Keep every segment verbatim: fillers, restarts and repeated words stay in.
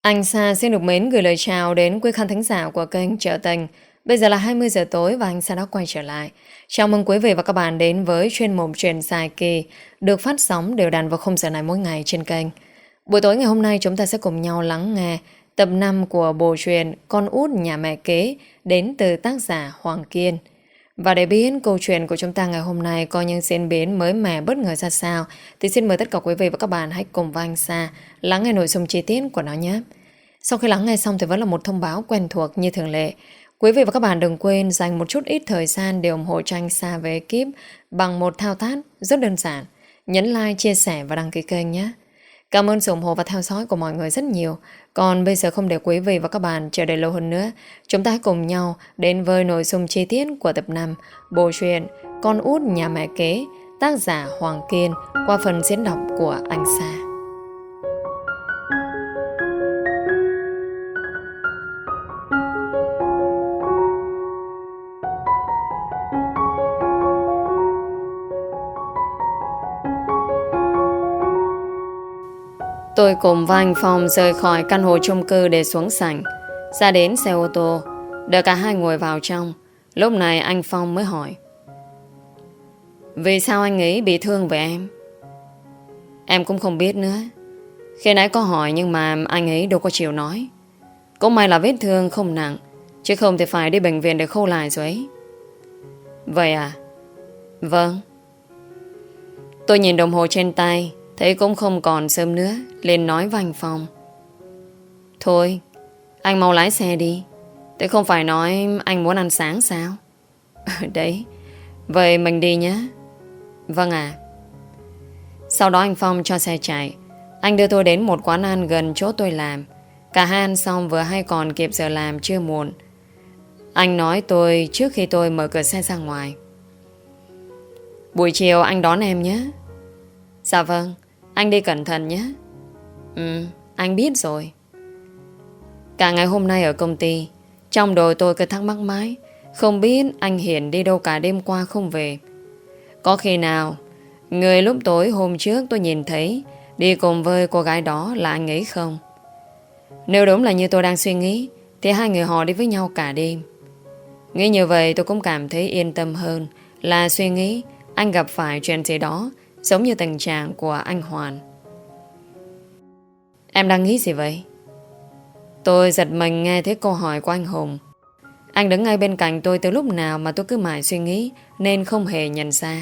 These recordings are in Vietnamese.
Anh Sa xin được mến gửi lời chào đến quý khán thính giả của kênh Trợ Tình. Bây giờ là hai mươi giờ tối và anh Sa đã quay trở lại. Chào mừng quý vị và các bạn đến với chuyên mục Chuyện dài kỳ được phát sóng đều đặn vào khung giờ này mỗi ngày trên kênh. Buổi tối ngày hôm nay chúng ta sẽ cùng nhau lắng nghe tập năm của bộ truyện Con út nhà mẹ kế đến từ tác giả Hoàng Kiên. Và để biết câu chuyện của chúng ta ngày hôm nay có những diễn biến mới mẻ bất ngờ ra sao thì xin mời tất cả quý vị và các bạn hãy cùng với anh Sa lắng nghe nội dung chi tiết của nó nhé. Sau khi lắng nghe xong thì vẫn là một thông báo quen thuộc như thường lệ. Quý vị và các bạn đừng quên dành một chút ít thời gian để ủng hộ cho anh Sa về ekip bằng một thao tác rất đơn giản. Nhấn like, chia sẻ và đăng ký kênh nhé. Cảm ơn sự ủng hộ và theo dõi của mọi người rất nhiều. Còn bây giờ không để quý vị và các bạn chờ đợi lâu hơn nữa, chúng ta hãy cùng nhau đến với nội dung chi tiết của tập năm bộ truyện Con út nhà mẹ kế, tác giả Hoàng Kiên qua phần diễn đọc của anh Sa. Tôi cùng với anh Phong rời khỏi căn hộ chung cư để xuống sảnh, ra đến xe ô tô, đợi cả hai ngồi vào trong. Lúc này anh Phong mới hỏi: vì sao anh ấy bị thương với em? Em cũng không biết nữa. Khi nãy có hỏi nhưng mà anh ấy đâu có chịu nói. Cũng may là vết thương không nặng, chứ không thì phải đi bệnh viện để khâu lại rồi ấy. Vậy à? Vâng. Tôi nhìn đồng hồ trên tay, thấy cũng không còn sớm nữa, liền nói với anh Phong: thôi, anh mau lái xe đi. Thế không phải nói anh muốn ăn sáng sao? Đấy, vậy mình đi nhé. Vâng ạ. Sau đó anh Phong cho xe chạy. Anh đưa tôi đến một quán ăn gần chỗ tôi làm. Cả hai ăn xong vừa hay còn kịp giờ làm chưa muộn. Anh nói tôi trước khi tôi mở cửa xe ra ngoài: buổi chiều anh đón em nhé. Dạ vâng, anh đi cẩn thận nhé. Ừ, anh biết rồi. Cả ngày hôm nay ở công ty, trong đầu tôi cứ thắc mắc mãi, không biết anh Hiển đi đâu cả đêm qua không về. Có khi nào người lúc tối hôm trước tôi nhìn thấy đi cùng với cô gái đó là anh ấy không? Nếu đúng là như tôi đang suy nghĩ thì hai người họ đi với nhau cả đêm. Nghĩ như vậy tôi cũng cảm thấy yên tâm hơn là suy nghĩ anh gặp phải chuyện gì đó giống như tình trạng của anh Hoàn. Em đang nghĩ gì vậy? Tôi giật mình nghe thấy câu hỏi của anh Hùng. Anh đứng ngay bên cạnh tôi từ lúc nào mà tôi cứ mãi suy nghĩ nên không hề nhận ra.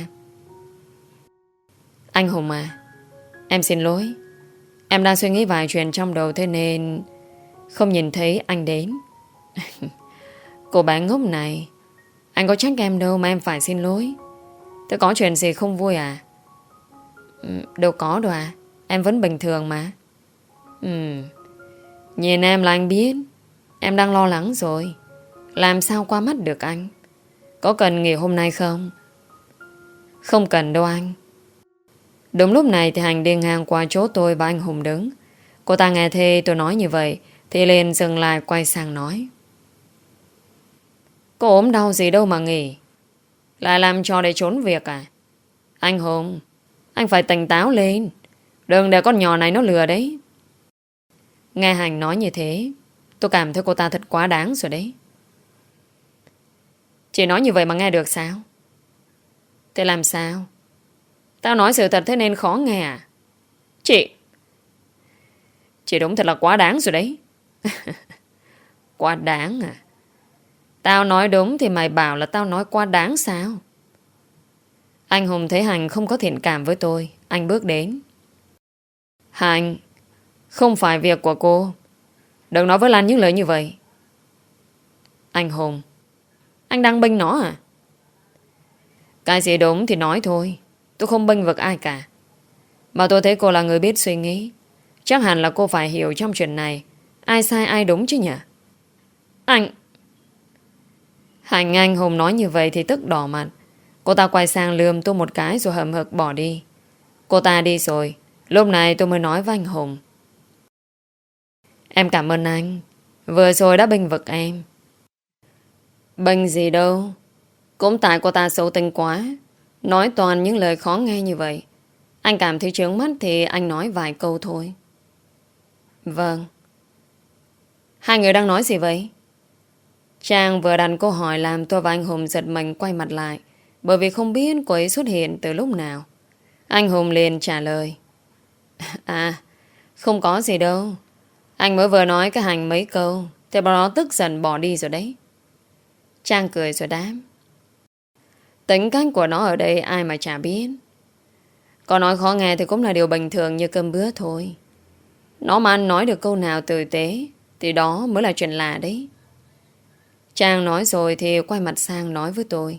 Anh Hùng à, em xin lỗi. Em đang suy nghĩ vài chuyện trong đầu thế nên không nhìn thấy anh đến. Cô bé ngốc này, anh có trách em đâu mà em phải xin lỗi. Thế có chuyện gì không vui à? Ừ, đâu có đâu à. Em vẫn bình thường mà. Ừ, nhìn em là anh biết em đang lo lắng rồi. Làm sao qua mắt được anh? Có cần nghỉ hôm nay không? Không cần đâu anh. Đúng lúc này thì Hành đi ngang qua chỗ tôi và anh Hùng đứng. Cô ta nghe thê tôi nói như vậy thì liền dừng lại quay sang nói: có ốm đau gì đâu mà nghỉ, lại làm trò để trốn việc à? Anh Hùng, anh phải tỉnh táo lên, đừng để con nhỏ này nó lừa đấy. Nghe Hành nói như thế, tôi cảm thấy cô ta thật quá đáng rồi đấy. Chị nói như vậy mà nghe được sao? Thế làm sao? Tao nói sự thật thế nên khó nghe à? Chị Chị đúng thật là quá đáng rồi đấy. Quá đáng à? Tao nói đúng thì mày bảo là tao nói quá đáng sao? Anh Hùng thấy Hành không có thiện cảm với tôi, anh bước đến. Hành, không phải việc của cô, đừng nói với Lan những lời như vậy. Anh Hùng, anh đang bênh nó à? Cái gì đúng thì nói thôi, tôi không bênh vực ai cả. Mà tôi thấy cô là người biết suy nghĩ, chắc hẳn là cô phải hiểu trong chuyện này ai sai ai đúng chứ nhỉ? Anh Hành anh Hùng nói như vậy thì tức đỏ mặt. Cô ta quay sang lườm tôi một cái rồi hậm hực bỏ đi. Cô ta đi rồi, lúc này tôi mới nói với anh Hùng: em cảm ơn anh, vừa rồi đã bênh vực em. Bênh gì đâu, cũng tại cô ta xấu tính quá, nói toàn những lời khó nghe như vậy. Anh cảm thấy chướng mắt thì anh nói vài câu thôi. Vâng, Hai người đang nói gì vậy? Trang vừa đặt câu hỏi làm tôi và anh Hùng giật mình quay mặt lại, bởi vì không biết cô ấy xuất hiện từ lúc nào. Anh Hùng liền trả lời. À, không có gì đâu. Anh mới vừa nói cái hành mấy câu, thì bà nó tức giận bỏ đi rồi đấy. Trang cười rồi đáp. Tính cách của nó ở đây ai mà chả biết. Có nói khó nghe thì cũng là điều bình thường như cơm bữa thôi. Nó mà ăn nói được câu nào tử tế thì đó mới là chuyện lạ đấy. Trang nói rồi thì quay mặt sang nói với tôi.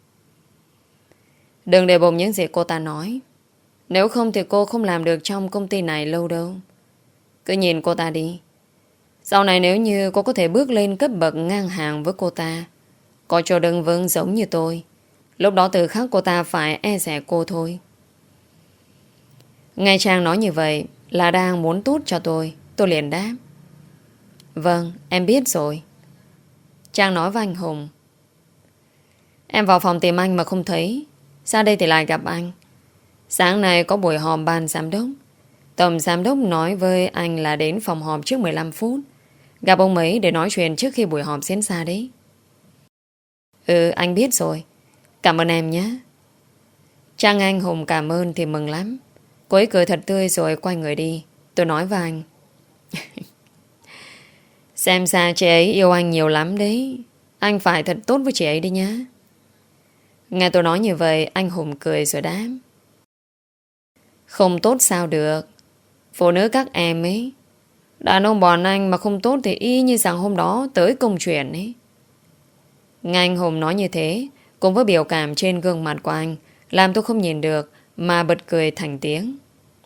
Đừng để bụng những gì cô ta nói. Nếu không thì cô không làm được trong công ty này lâu đâu. Cứ nhìn cô ta đi. Sau này nếu như cô có thể bước lên cấp bậc ngang hàng với cô ta, có chỗ đứng vững giống như tôi, lúc đó từ khắc cô ta phải e rẻ cô thôi. Nghe Trang nói như vậy là đang muốn tốt cho tôi. Tôi liền đáp. Vâng, em biết rồi. Trang nói với anh Hùng. Em vào phòng tìm anh mà không thấy. Ra đây thì lại gặp anh. Sáng nay có buổi họp ban giám đốc. Tổng giám đốc nói với anh là đến phòng họp trước mười lăm phút. Gặp ông ấy để nói chuyện trước khi buổi họp diễn ra đấy. Ừ, anh biết rồi. Cảm ơn em nhé. Trang anh Hùng cảm ơn thì mừng lắm. Cô ấy cười thật tươi rồi quay người đi. Tôi nói với anh. Xem ra chị ấy yêu anh nhiều lắm đấy. Anh phải thật tốt với chị ấy đi nhé. Nghe tôi nói như vậy, anh Hùng cười rồi đáp. Không tốt sao được. Phụ nữ các em ấy, đàn ông bọn anh mà không tốt thì y như rằng hôm đó tới công chuyện ấy. Nghe anh Hùng nói như thế, cùng với biểu cảm trên gương mặt của anh, làm tôi không nhìn được mà bật cười thành tiếng.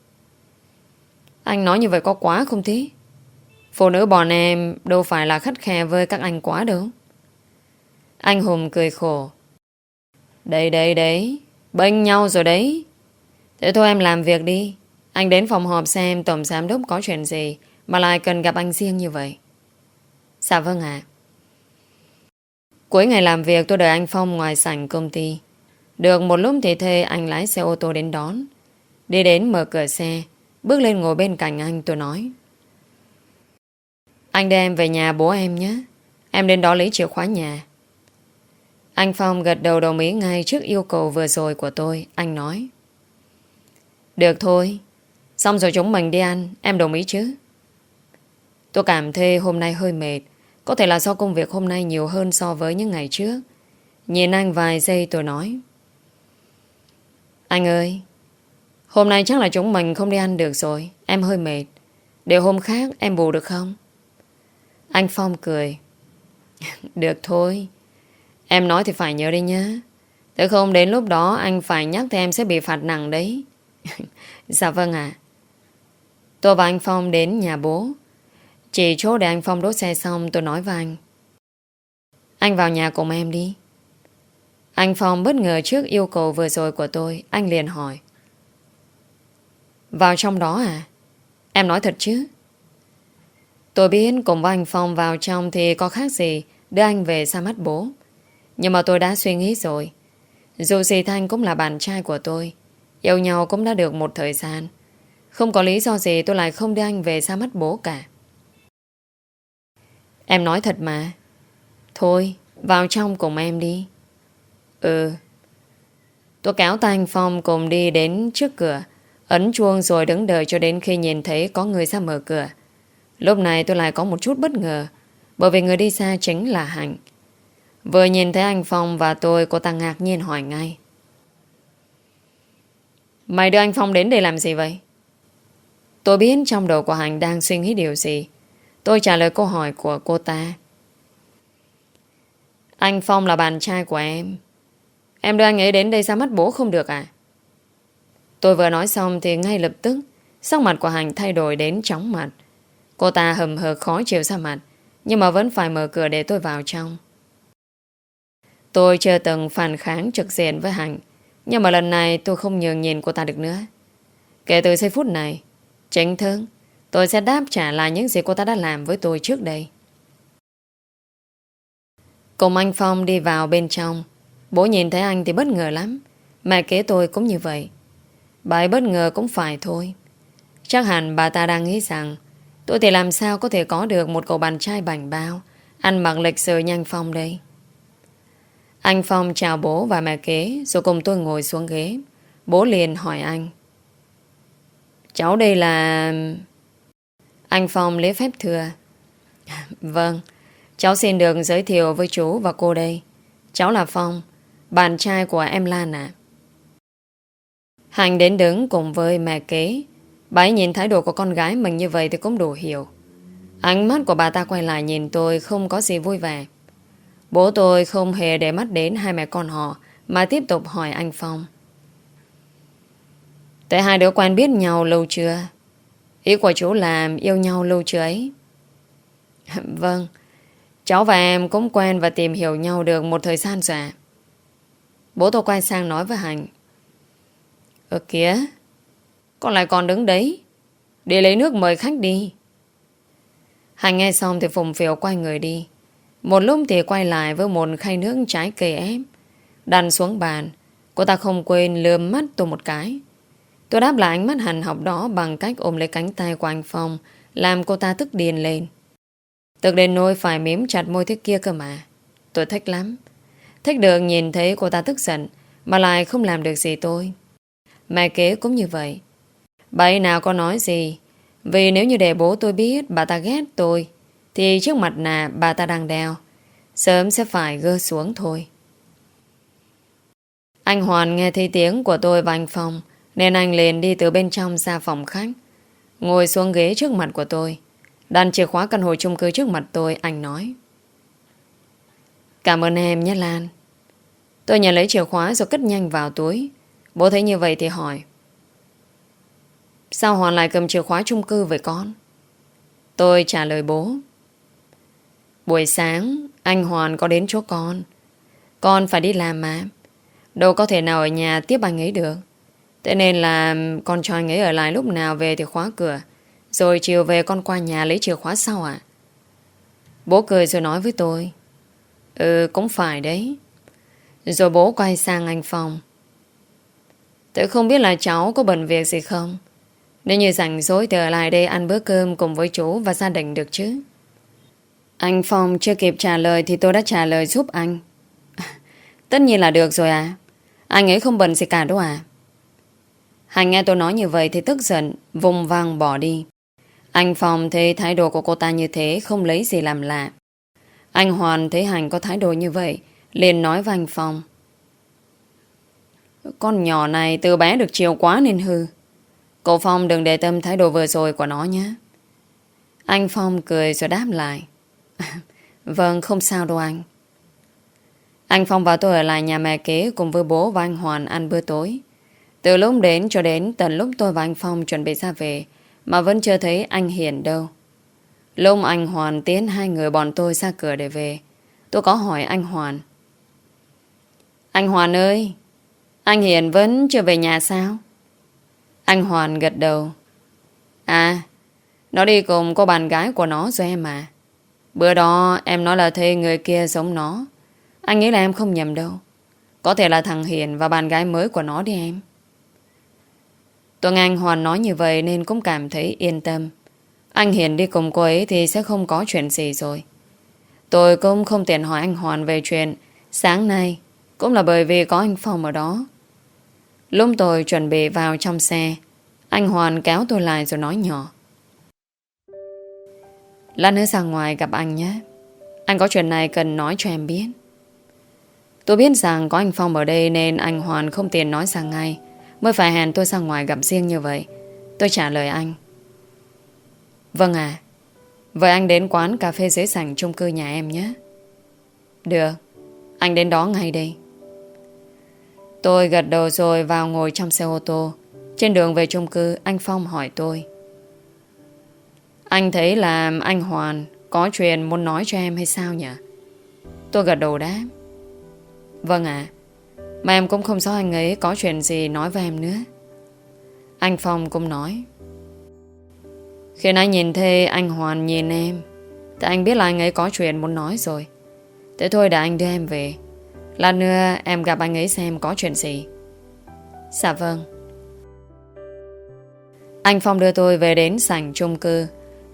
Anh nói như vậy có quá không thế? Phụ nữ bọn em đâu phải là khắt khe với các anh quá đâu. Anh Hùng cười khổ. Đấy đấy đấy, bênh nhau rồi đấy. Thế thôi em làm việc đi. Anh đến phòng họp xem tổng giám đốc có chuyện gì mà lại cần gặp anh riêng như vậy. Dạ vâng ạ. Cuối ngày làm việc tôi đợi anh Phong ngoài sảnh công ty. Được một lúc thì thuê anh lái xe ô tô đến đón. Đi đến mở cửa xe, bước lên ngồi bên cạnh anh. Tôi nói. Anh đưa em về nhà bố em nhé. Em đến đó lấy chìa khóa nhà. Anh Phong gật đầu đồng ý ngay trước yêu cầu vừa rồi của tôi. Anh nói. Được thôi. Xong rồi chúng mình đi ăn. Em đồng ý chứ? Tôi cảm thấy hôm nay hơi mệt. Có thể là do công việc hôm nay nhiều hơn so với những ngày trước. Nhìn anh vài giây tôi nói. Anh ơi, hôm nay chắc là chúng mình không đi ăn được rồi. Em hơi mệt. Để hôm khác em bù được không? Anh Phong cười. Được thôi. Em nói thì phải nhớ đi nhé. Thế không đến lúc đó anh phải nhắc thì em sẽ bị phạt nặng đấy. Dạ vâng ạ. Tôi và anh Phong đến nhà bố. Chỉ chỗ để anh Phong đốt xe xong tôi nói với anh. Anh vào nhà cùng em đi. Anh Phong bất ngờ trước yêu cầu vừa rồi của tôi. Anh liền hỏi. Vào trong đó à? Em nói thật chứ? Tôi biết cùng với anh Phong vào trong thì có khác gì đưa anh về xa mắt bố. Nhưng mà tôi đã suy nghĩ rồi. Dù gì Thanh cũng là bạn trai của tôi. Yêu nhau cũng đã được một thời gian. Không có lý do gì tôi lại không đưa anh về xa mắt bố cả. Em nói thật mà. Thôi, vào trong cùng em đi. Ừ. Tôi kéo tay anh Phong cùng đi đến trước cửa, ấn chuông rồi đứng đợi cho đến khi nhìn thấy có người ra mở cửa. Lúc này tôi lại có một chút bất ngờ, bởi vì người đi xa chính là Hạnh. Vừa nhìn thấy anh Phong và tôi, cô ta ngạc nhiên hỏi ngay. Mày đưa anh Phong đến đây làm gì vậy? Tôi biết trong đầu của Hạnh đang suy nghĩ điều gì. Tôi trả lời câu hỏi của cô ta. Anh Phong là bạn trai của em. Em đưa anh ấy đến đây ra mắt bố không được à? Tôi vừa nói xong thì ngay lập tức sắc mặt của Hạnh thay đổi đến chóng mặt. Cô ta hầm hực khó chịu ra mặt, nhưng mà vẫn phải mở cửa để tôi vào trong. Tôi chưa từng phản kháng trực diện với Hạnh, nhưng mà lần này tôi không nhường nhìn cô ta được nữa. Kể từ giây phút này, chính thức tôi sẽ đáp trả lại những gì cô ta đã làm với tôi trước đây. Cùng anh Phong đi vào bên trong. Bố nhìn thấy anh thì bất ngờ lắm. Mẹ kế tôi cũng như vậy. Bà ấy bất ngờ cũng phải thôi. Chắc hẳn bà ta đang nghĩ rằng Tôi thì làm sao có thể có được một cậu bạn trai bảnh bao, ăn mặc lịch sự như anh Phong đây. Anh Phong chào bố và mẹ kế, rồi cùng tôi ngồi xuống ghế. Bố liền hỏi anh: cháu đây là... Anh Phong lấy phép thưa: vâng, cháu xin được giới thiệu với chú và cô đây. Cháu là Phong, bạn trai của em Lan ạ. Hành đến đứng cùng với mẹ kế. Bà ấy nhìn thái độ của con gái mình như vậy thì cũng đủ hiểu. Ánh mắt của bà ta quay lại nhìn tôi không có gì vui vẻ. Bố tôi không hề để mắt đến hai mẹ con họ, mà tiếp tục hỏi anh Phong: thế hai đứa quen biết nhau lâu chưa? Ý của chú là yêu nhau lâu chưa ấy? Vâng, cháu và em cũng quen và tìm hiểu nhau được một thời gian rồi ạ. Bố tôi quay sang nói với Hành: ơ kìa, con lại còn đứng đấy, đi lấy nước mời khách đi. Hành nghe xong thì phùng phiểu quay người đi. Một lúc thì quay lại với một khay nước trái cây ép đặt xuống bàn. Cô ta không quên lườm mắt tôi một cái. Tôi đáp lại ánh mắt hành học đó bằng cách ôm lấy cánh tay của anh Phong, làm cô ta tức điên lên. Tức đến nỗi phải mím chặt môi thế kia cơ mà. Tôi thích lắm. Thích được nhìn thấy cô ta tức giận mà lại không làm được gì tôi. Mẹ kế cũng như vậy. Bà ấy nào có nói gì, vì nếu như để bố tôi biết bà ta ghét tôi thì chiếc mặt nạ bà ta đang đeo sớm sẽ phải gỡ xuống thôi. Anh Hoàn nghe thấy tiếng của tôi và anh Phong, nên anh liền đi từ bên trong ra phòng khách, ngồi xuống ghế trước mặt của tôi, đặt chìa khóa căn hộ chung cư trước mặt tôi. Anh nói: cảm ơn em nhé Lan. Tôi nhận lấy chìa khóa rồi cất nhanh vào túi. Bố thấy như vậy thì hỏi: sao Hoàn lại cầm chìa khóa chung cư với con? Tôi trả lời bố: buổi sáng anh Hoàn có đến chỗ con. Con phải đi làm mà, đâu có thể nào ở nhà tiếp anh ấy được. Thế nên là con cho anh ấy ở lại, lúc nào về thì khóa cửa, rồi chiều về con qua nhà lấy chìa khóa sau ạ. Bố cười rồi nói với tôi: ừ, cũng phải đấy. Rồi bố quay sang anh Phong: tôi không biết là cháu có bận việc gì không, nếu như rảnh rỗi thì ở lại đây ăn bữa cơm cùng với chú và gia đình được chứ. Anh Phong chưa kịp trả lời thì tôi đã trả lời giúp anh: tất nhiên là được rồi à. Anh ấy không bận gì cả đâu à. Hành nghe tôi nói như vậy thì tức giận, vùng vằng bỏ đi. Anh Phong thấy thái độ của cô ta như thế không lấy gì làm lạ. Anh Hoàn thấy Hành có thái độ như vậy, liền nói với anh Phong: con nhỏ này từ bé được chiều quá nên hư. Cậu Phong đừng để tâm thái độ vừa rồi của nó nhé. Anh Phong cười rồi đáp lại: vâng, không sao đâu anh. Anh Phong và tôi ở lại nhà mẹ kế cùng với bố và anh Hoàn ăn bữa tối. Từ lúc đến cho đến tận lúc tôi và anh Phong chuẩn bị ra về mà vẫn chưa thấy anh Hiền đâu. Lúc anh Hoàn tiến hai người bọn tôi ra cửa để về, tôi có hỏi anh Hoàn: anh Hoàn ơi, anh Hiền vẫn chưa về nhà sao? Anh Hoàn gật đầu: à, nó đi cùng cô bạn gái của nó rồi em à. Bữa đó em nói là thấy người kia giống nó. Anh nghĩ là em không nhầm đâu. Có thể là thằng Hiền và bạn gái mới của nó đi em. Tôi nghe anh Hoàn nói như vậy nên cũng cảm thấy yên tâm. Anh Hiền đi cùng cô ấy thì sẽ không có chuyện gì rồi. Tôi cũng không tiện hỏi anh Hoàn về chuyện sáng nay, cũng là bởi vì có anh Phong ở đó. Lúc tôi chuẩn bị vào trong xe, anh Hoàn kéo tôi lại rồi nói nhỏ: lát nữa ra ngoài gặp anh nhé. Anh có chuyện này cần nói cho em biết. Tôi biết rằng có anh Phong ở đây nên anh Hoàn không tiện nói ra ngay, mới phải hẹn tôi ra ngoài gặp riêng như vậy. Tôi trả lời anh: vâng à. Vậy anh đến quán cà phê dưới sảnh chung cư nhà em nhé. Được, anh đến đó ngay đây. Tôi gật đầu rồi vào ngồi trong xe ô tô. Trên đường về chung cư, anh Phong hỏi tôi: anh thấy là anh Hoàn có chuyện muốn nói cho em hay sao nhỉ? Tôi gật đầu đáp: vâng ạ. Mà em cũng không rõ anh ấy có chuyện gì nói với em nữa. Anh Phong cũng nói: khi nãy nhìn thấy anh Hoàn nhìn em thì anh biết là anh ấy có chuyện muốn nói rồi. Thế thôi để anh đưa em về. Lát nữa em gặp anh ấy xem có chuyện gì. Dạ vâng. Anh Phong đưa tôi về đến sảnh chung cư.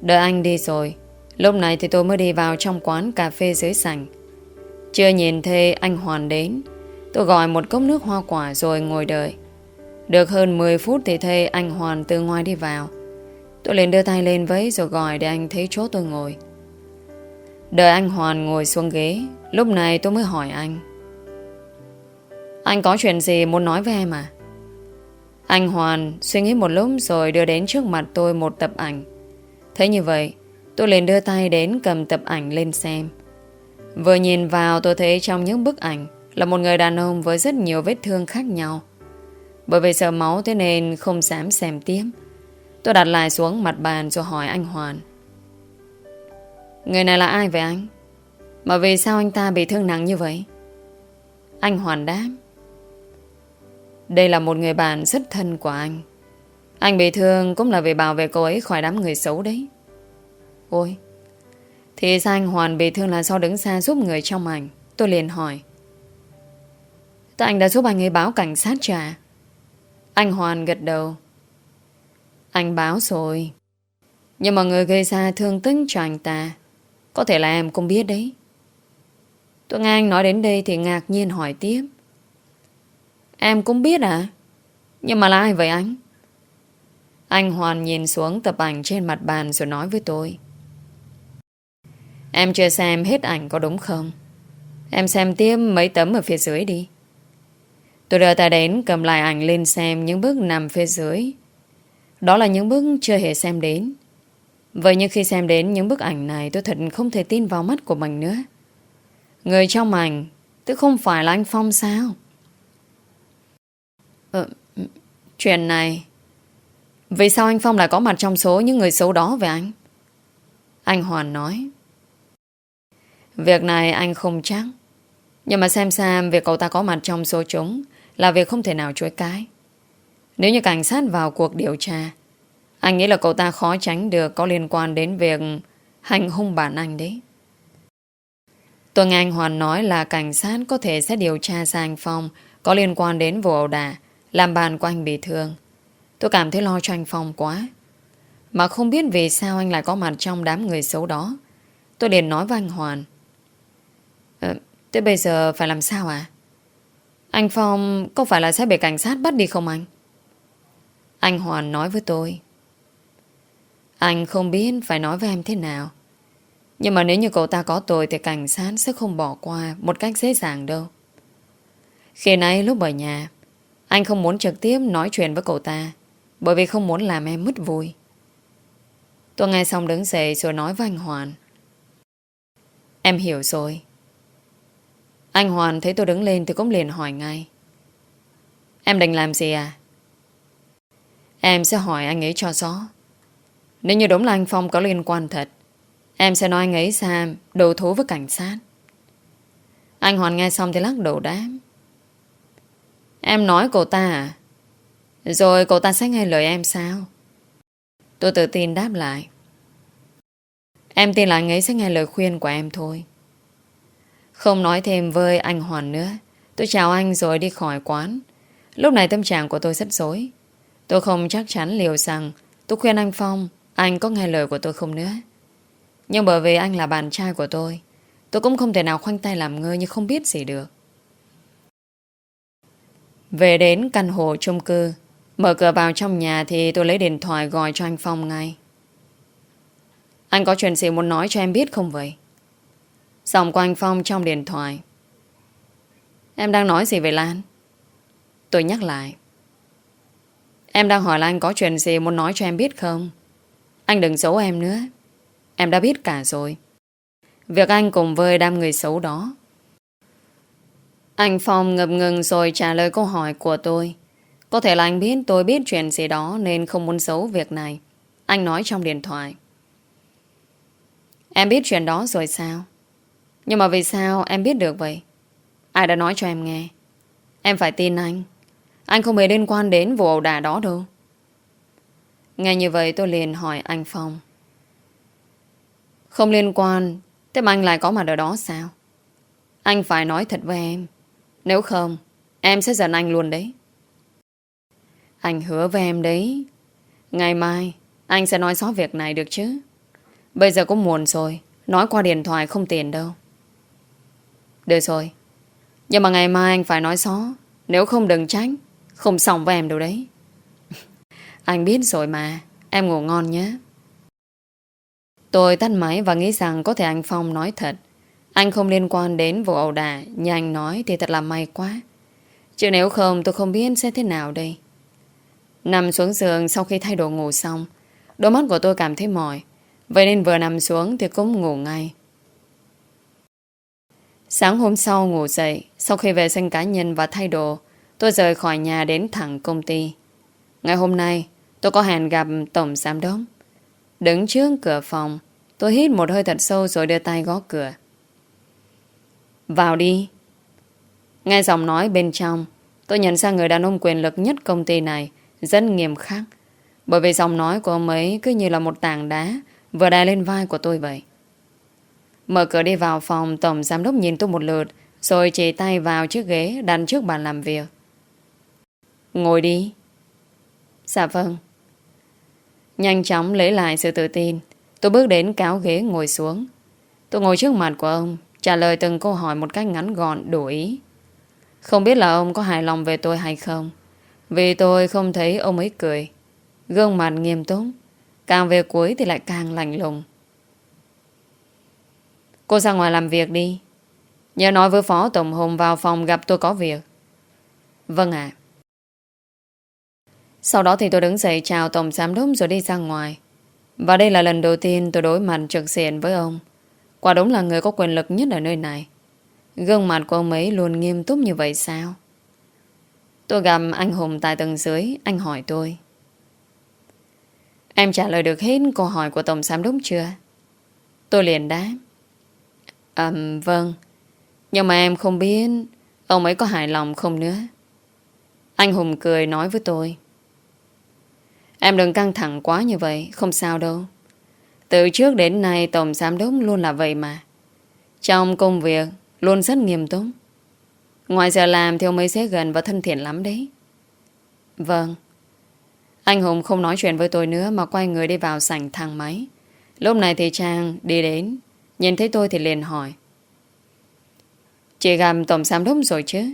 Đợi anh đi rồi, lúc này thì tôi mới đi vào trong quán cà phê dưới sảnh. Chưa nhìn thấy anh Hoàn đến, tôi gọi một cốc nước hoa quả rồi ngồi đợi. Được hơn mười phút thì thấy anh Hoàn từ ngoài đi vào. Tôi liền đưa tay lên vẫy rồi gọi để anh thấy chỗ tôi ngồi. Đợi anh Hoàn ngồi xuống ghế, lúc này tôi mới hỏi anh: Anh có chuyện gì muốn nói với em à? Anh Hoàn suy nghĩ một lúc rồi đưa đến trước mặt tôi một tập ảnh. Thấy như vậy, tôi liền đưa tay đến cầm tập ảnh lên xem. Vừa nhìn vào tôi thấy trong những bức ảnh là một người đàn ông với rất nhiều vết thương khác nhau. Bởi vì sợ máu thế nên không dám xem tiếp. Tôi đặt lại xuống mặt bàn rồi hỏi anh Hoàn: Người này là ai vậy anh? Mà vì sao anh ta bị thương nặng như vậy? Anh Hoàn đáp: Đây là một người bạn rất thân của anh. Anh bị thương cũng là vì bảo vệ cô ấy khỏi đám người xấu đấy. Ôi, thì sao anh Hoàn bị thương là do đứng xa giúp người trong ảnh? Tôi liền hỏi: Tại anh đã giúp anh ấy báo cảnh sát trả? Anh Hoàn gật đầu: Anh báo rồi. Nhưng mà người gây ra thương tích cho anh ta có thể là em cũng biết đấy. Tôi nghe anh nói đến đây thì ngạc nhiên hỏi tiếp: Em cũng biết à? Nhưng mà là ai vậy anh? Anh Hoàn nhìn xuống tập ảnh trên mặt bàn rồi nói với tôi: Em chưa xem hết ảnh có đúng không? Em xem tiếp mấy tấm ở phía dưới đi. Tôi đưa tay đến cầm lại ảnh lên xem những bức nằm phía dưới. Đó là những bức chưa hề xem đến. Vậy nhưng khi xem đến những bức ảnh này, tôi thật không thể tin vào mắt của mình nữa. Người trong ảnh tức không phải là anh Phong sao? Ờ, chuyện này, vì sao anh Phong lại có mặt trong số những người xấu đó vậy anh? Anh Hoàn nói: Việc này anh không chắc. Nhưng mà xem xem việc cậu ta có mặt trong số chúng là việc không thể nào chối cãi. Nếu như cảnh sát vào cuộc điều tra, anh nghĩ là cậu ta khó tránh được có liên quan đến việc hành hung bạn anh đấy. Tôi nghe anh Hoàn nói là cảnh sát có thể sẽ điều tra ra anh Phong có liên quan đến vụ ẩu đả làm bạn của anh bị thương. Tôi cảm thấy lo cho anh Phong quá. Mà không biết vì sao anh lại có mặt trong đám người xấu đó. Tôi liền nói với anh Hoàn: ờ, Thế bây giờ phải làm sao à? Anh Phong có phải là sẽ bị cảnh sát bắt đi không anh? Anh Hoàn nói với tôi: Anh không biết phải nói với em thế nào. Nhưng mà nếu như cậu ta có tội thì cảnh sát sẽ không bỏ qua một cách dễ dàng đâu. Khi nãy lúc ở nhà, anh không muốn trực tiếp nói chuyện với cậu ta bởi vì không muốn làm em mất vui. Tôi nghe xong đứng dậy rồi nói với anh Hoàn: Em hiểu rồi. Anh Hoàn thấy tôi đứng lên thì cũng liền hỏi ngay: Em định làm gì à? Em sẽ hỏi anh ấy cho rõ. Nếu như đúng là anh Phong có liên quan thật, em sẽ nói anh ấy ra đầu thú với cảnh sát. Anh Hoàn nghe xong thì lắc đầu đáp: Em nói cậu ta à? Rồi cậu ta sẽ nghe lời em sao? Tôi tự tin đáp lại: Em tin là anh ấy sẽ nghe lời khuyên của em thôi. Không nói thêm với anh Hoàn nữa, tôi chào anh rồi đi khỏi quán. Lúc này tâm trạng của tôi rất rối. Tôi không chắc chắn liệu rằng tôi khuyên anh Phong anh có nghe lời của tôi không nữa. Nhưng bởi vì anh là bạn trai của tôi, tôi cũng không thể nào khoanh tay làm ngơ như không biết gì được. Về đến căn hộ chung cư, mở cửa vào trong nhà thì tôi lấy điện thoại gọi cho anh Phong ngay. Anh có chuyện gì muốn nói cho em biết không vậy? Giọng của anh Phong trong điện thoại: Em đang nói gì vậy Lan? Tôi nhắc lại: Em đang hỏi là anh có chuyện gì muốn nói cho em biết không? Anh đừng giấu em nữa. Em đã biết cả rồi. Việc anh cùng với đám người xấu đó. Anh Phong ngập ngừng rồi trả lời câu hỏi của tôi. Có thể là anh biết tôi biết chuyện gì đó nên không muốn giấu việc này. Anh nói trong điện thoại: Em biết chuyện đó rồi sao? Nhưng mà vì sao em biết được vậy? Ai đã nói cho em nghe? Em phải tin anh. Anh không hề liên quan đến vụ ẩu đả đó đâu. Nghe như vậy tôi liền hỏi anh Phong: Không liên quan, thế mà anh lại có mặt ở đó sao? Anh phải nói thật với em. Nếu không, em sẽ giận anh luôn đấy. Anh hứa với em đấy. Ngày mai, anh sẽ nói rõ việc này được chứ? Bây giờ cũng muộn rồi. Nói qua điện thoại không tiền đâu. Được rồi. Nhưng mà ngày mai anh phải nói xó. Nếu không đừng tránh. Không xong với em đâu đấy. Anh biết rồi mà. Em ngủ ngon nhé. Tôi tắt máy và nghĩ rằng có thể anh Phong nói thật. Anh không liên quan đến vụ ẩu đả. Như anh nói thì thật là may quá. Chứ nếu không tôi không biết sẽ thế nào đây. Nằm xuống giường sau khi thay đồ ngủ xong, đôi mắt của tôi cảm thấy mỏi. Vậy nên vừa nằm xuống thì cũng ngủ ngay. Sáng hôm sau ngủ dậy, sau khi vệ sinh cá nhân và thay đồ, tôi rời khỏi nhà đến thẳng công ty. Ngày hôm nay tôi có hẹn gặp tổng giám đốc. Đứng trước cửa phòng, tôi hít một hơi thật sâu rồi đưa tay gõ cửa. Vào đi. Nghe giọng nói bên trong, tôi nhận ra người đàn ông quyền lực nhất công ty này rất nghiêm khắc. Bởi vì giọng nói của ông ấy cứ như là một tảng đá vừa đè lên vai của tôi vậy. Mở cửa đi vào phòng, tổng giám đốc nhìn tôi một lượt rồi chỉ tay vào chiếc ghế đặt trước bàn làm việc. Ngồi đi. Dạ vâng. Nhanh chóng lấy lại sự tự tin, tôi bước đến kéo ghế ngồi xuống. Tôi ngồi trước mặt của ông, trả lời từng câu hỏi một cách ngắn gọn đủ ý. Không biết là ông có hài lòng về tôi hay không, vì tôi không thấy ông ấy cười. Gương mặt nghiêm túc, càng về cuối thì lại càng lạnh lùng. Cô ra ngoài làm việc đi. Nhớ nói với Phó Tổng Hùng vào phòng gặp tôi có việc. Vâng ạ. Sau đó thì tôi đứng dậy chào Tổng Giám đốc rồi đi ra ngoài. Và đây là lần đầu tiên tôi đối mặt trực diện với ông. Quả đúng là người có quyền lực nhất ở nơi này. Gương mặt của ông ấy luôn nghiêm túc như vậy sao? Tôi gặp anh Hùng tại tầng dưới. Anh hỏi tôi: Em trả lời được hết câu hỏi của Tổng Giám đốc chưa? Tôi liền đáp: À, vâng. Nhưng mà em không biết ông ấy có hài lòng không nữa. Anh Hùng cười nói với tôi: Em đừng căng thẳng quá như vậy. Không sao đâu. Từ trước đến nay Tổng Giám đốc luôn là vậy mà. Trong công việc luôn rất nghiêm túc. Ngoài giờ làm thì ông ấy sẽ gần và thân thiện lắm đấy. Vâng. Anh Hùng không nói chuyện với tôi nữa mà quay người đi vào sảnh thang máy. Lúc này thì Trang đi đến, nhìn thấy tôi thì liền hỏi: Chị gặp Tổng Giám đốc rồi chứ?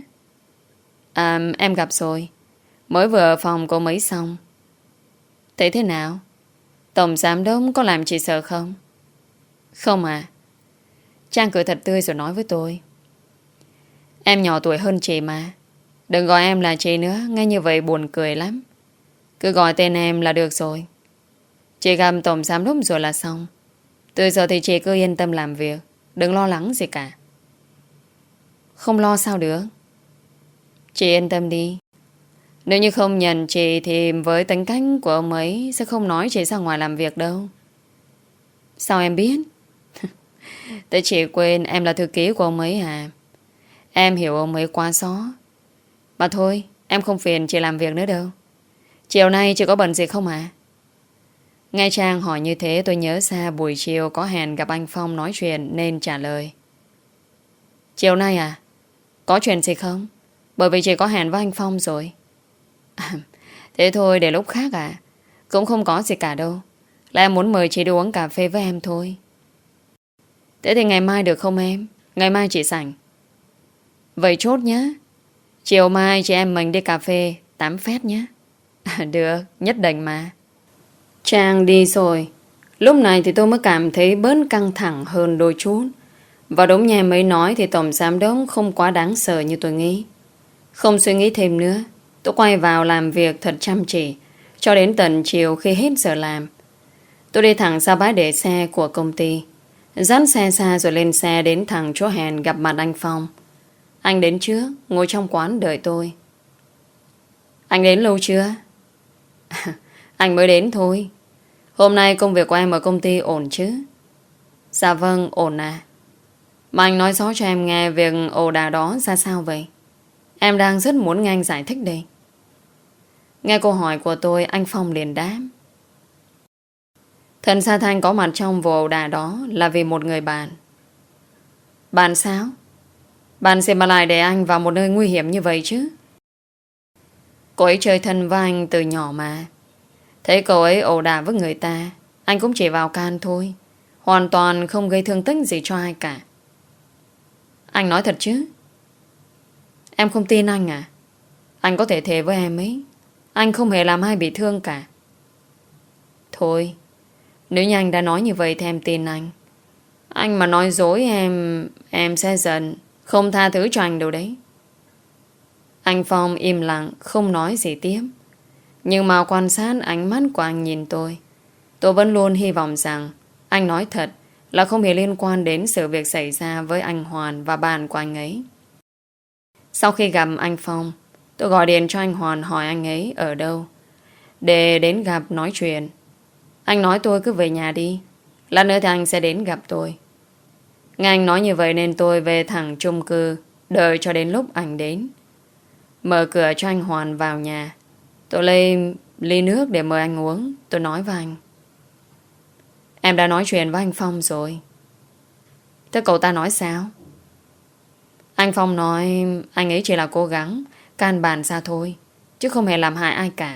À, em gặp rồi. Mới vừa ở phòng cô mấy xong. Thế thế nào? Tổng Giám đốc có làm chị sợ không? Không à. Trang cười thật tươi rồi nói với tôi: Em nhỏ tuổi hơn chị mà. Đừng gọi em là chị nữa, nghe như vậy buồn cười lắm. Cứ gọi tên em là được rồi. Chị gặp Tổng Giám đốc rồi là xong. Từ giờ thì chị cứ yên tâm làm việc, đừng lo lắng gì cả. Không lo sao được. Chị yên tâm đi. Nếu như không nhận chị thì với tính cách của ông ấy sẽ không nói chị ra ngoài làm việc đâu. Sao em biết? Tại chị quên em là thư ký của ông ấy à. Em hiểu ông ấy quá xó. Mà thôi, em không phiền chị làm việc nữa đâu. Chiều nay chị có bận gì không à? Nghe Trang hỏi như thế tôi nhớ ra buổi chiều có hẹn gặp anh Phong nói chuyện nên trả lời: Chiều nay à? Có chuyện gì không? Bởi vì chị có hẹn với anh Phong rồi. À, thế thôi để lúc khác à? Cũng không có gì cả đâu. Là em muốn mời chị đi uống cà phê với em thôi. Thế thì ngày mai được không em? Ngày mai chị rảnh. Vậy chốt nhé. Chiều mai chị em mình đi cà phê tám phét nhé. À, được, nhất định mà. Trang đi rồi. Lúc này thì tôi mới cảm thấy bớt căng thẳng hơn đôi chút. Và đúng như em ấy nói thì Tổng Giám đốc không quá đáng sợ như tôi nghĩ. Không suy nghĩ thêm nữa, tôi quay vào làm việc thật chăm chỉ cho đến tận chiều khi hết giờ làm. Tôi đi thẳng ra bãi để xe của công ty, dắt xe xa rồi lên xe đến thẳng chỗ hẹn gặp mặt anh Phong. Anh đến trước, ngồi trong quán đợi tôi. Anh đến lâu chưa? Anh mới đến thôi. Hôm nay công việc của em ở công ty ổn chứ? Dạ vâng, ổn à. Mà anh nói rõ cho em nghe việc ồ đà đó ra sao vậy? Em đang rất muốn nghe anh giải thích đây. Nghe câu hỏi của tôi, anh Phong liền đáp: Thần Sa Thanh có mặt trong vụ ẩu đả đó là vì một người bạn. Bạn sao? Bạn sẽ mà lại để anh vào một nơi nguy hiểm như vậy chứ? Cô ấy chơi thân với anh từ nhỏ mà. Thấy cậu ấy ẩu đả với người ta, anh cũng chỉ vào can thôi. hoàn toàn không gây thương tích gì cho ai cả. Anh nói thật chứ? Em không tin anh à? Anh có thể thề với em ấy, anh không hề làm ai bị thương cả. Thôi, nếu như anh đã nói như vậy thì em tin anh. Anh mà nói dối em, em sẽ giận, không tha thứ cho anh đâu đấy. Anh Phong im lặng, không nói gì tiếp. Nhưng mà quan sát ánh mắt của anh nhìn tôi, tôi vẫn luôn hy vọng rằng anh nói thật, là không hề liên quan đến sự việc xảy ra với anh Hoàn và bạn của anh ấy. Sau khi gặp anh Phong, tôi gọi điện cho anh Hoàn hỏi anh ấy ở đâu để đến gặp nói chuyện. Anh nói tôi cứ về nhà đi, lát nữa thì anh sẽ đến gặp tôi. Nghe anh nói như vậy nên tôi về thẳng chung cư, đợi cho đến lúc anh đến. Mở cửa cho anh Hoàn vào nhà. Tôi lấy ly nước để mời anh uống. Tôi nói với anh: em đã nói chuyện với anh Phong rồi. Thế cậu ta nói sao? Anh Phong nói anh ấy chỉ là cố gắng can bàn ra thôi, chứ không hề làm hại ai cả.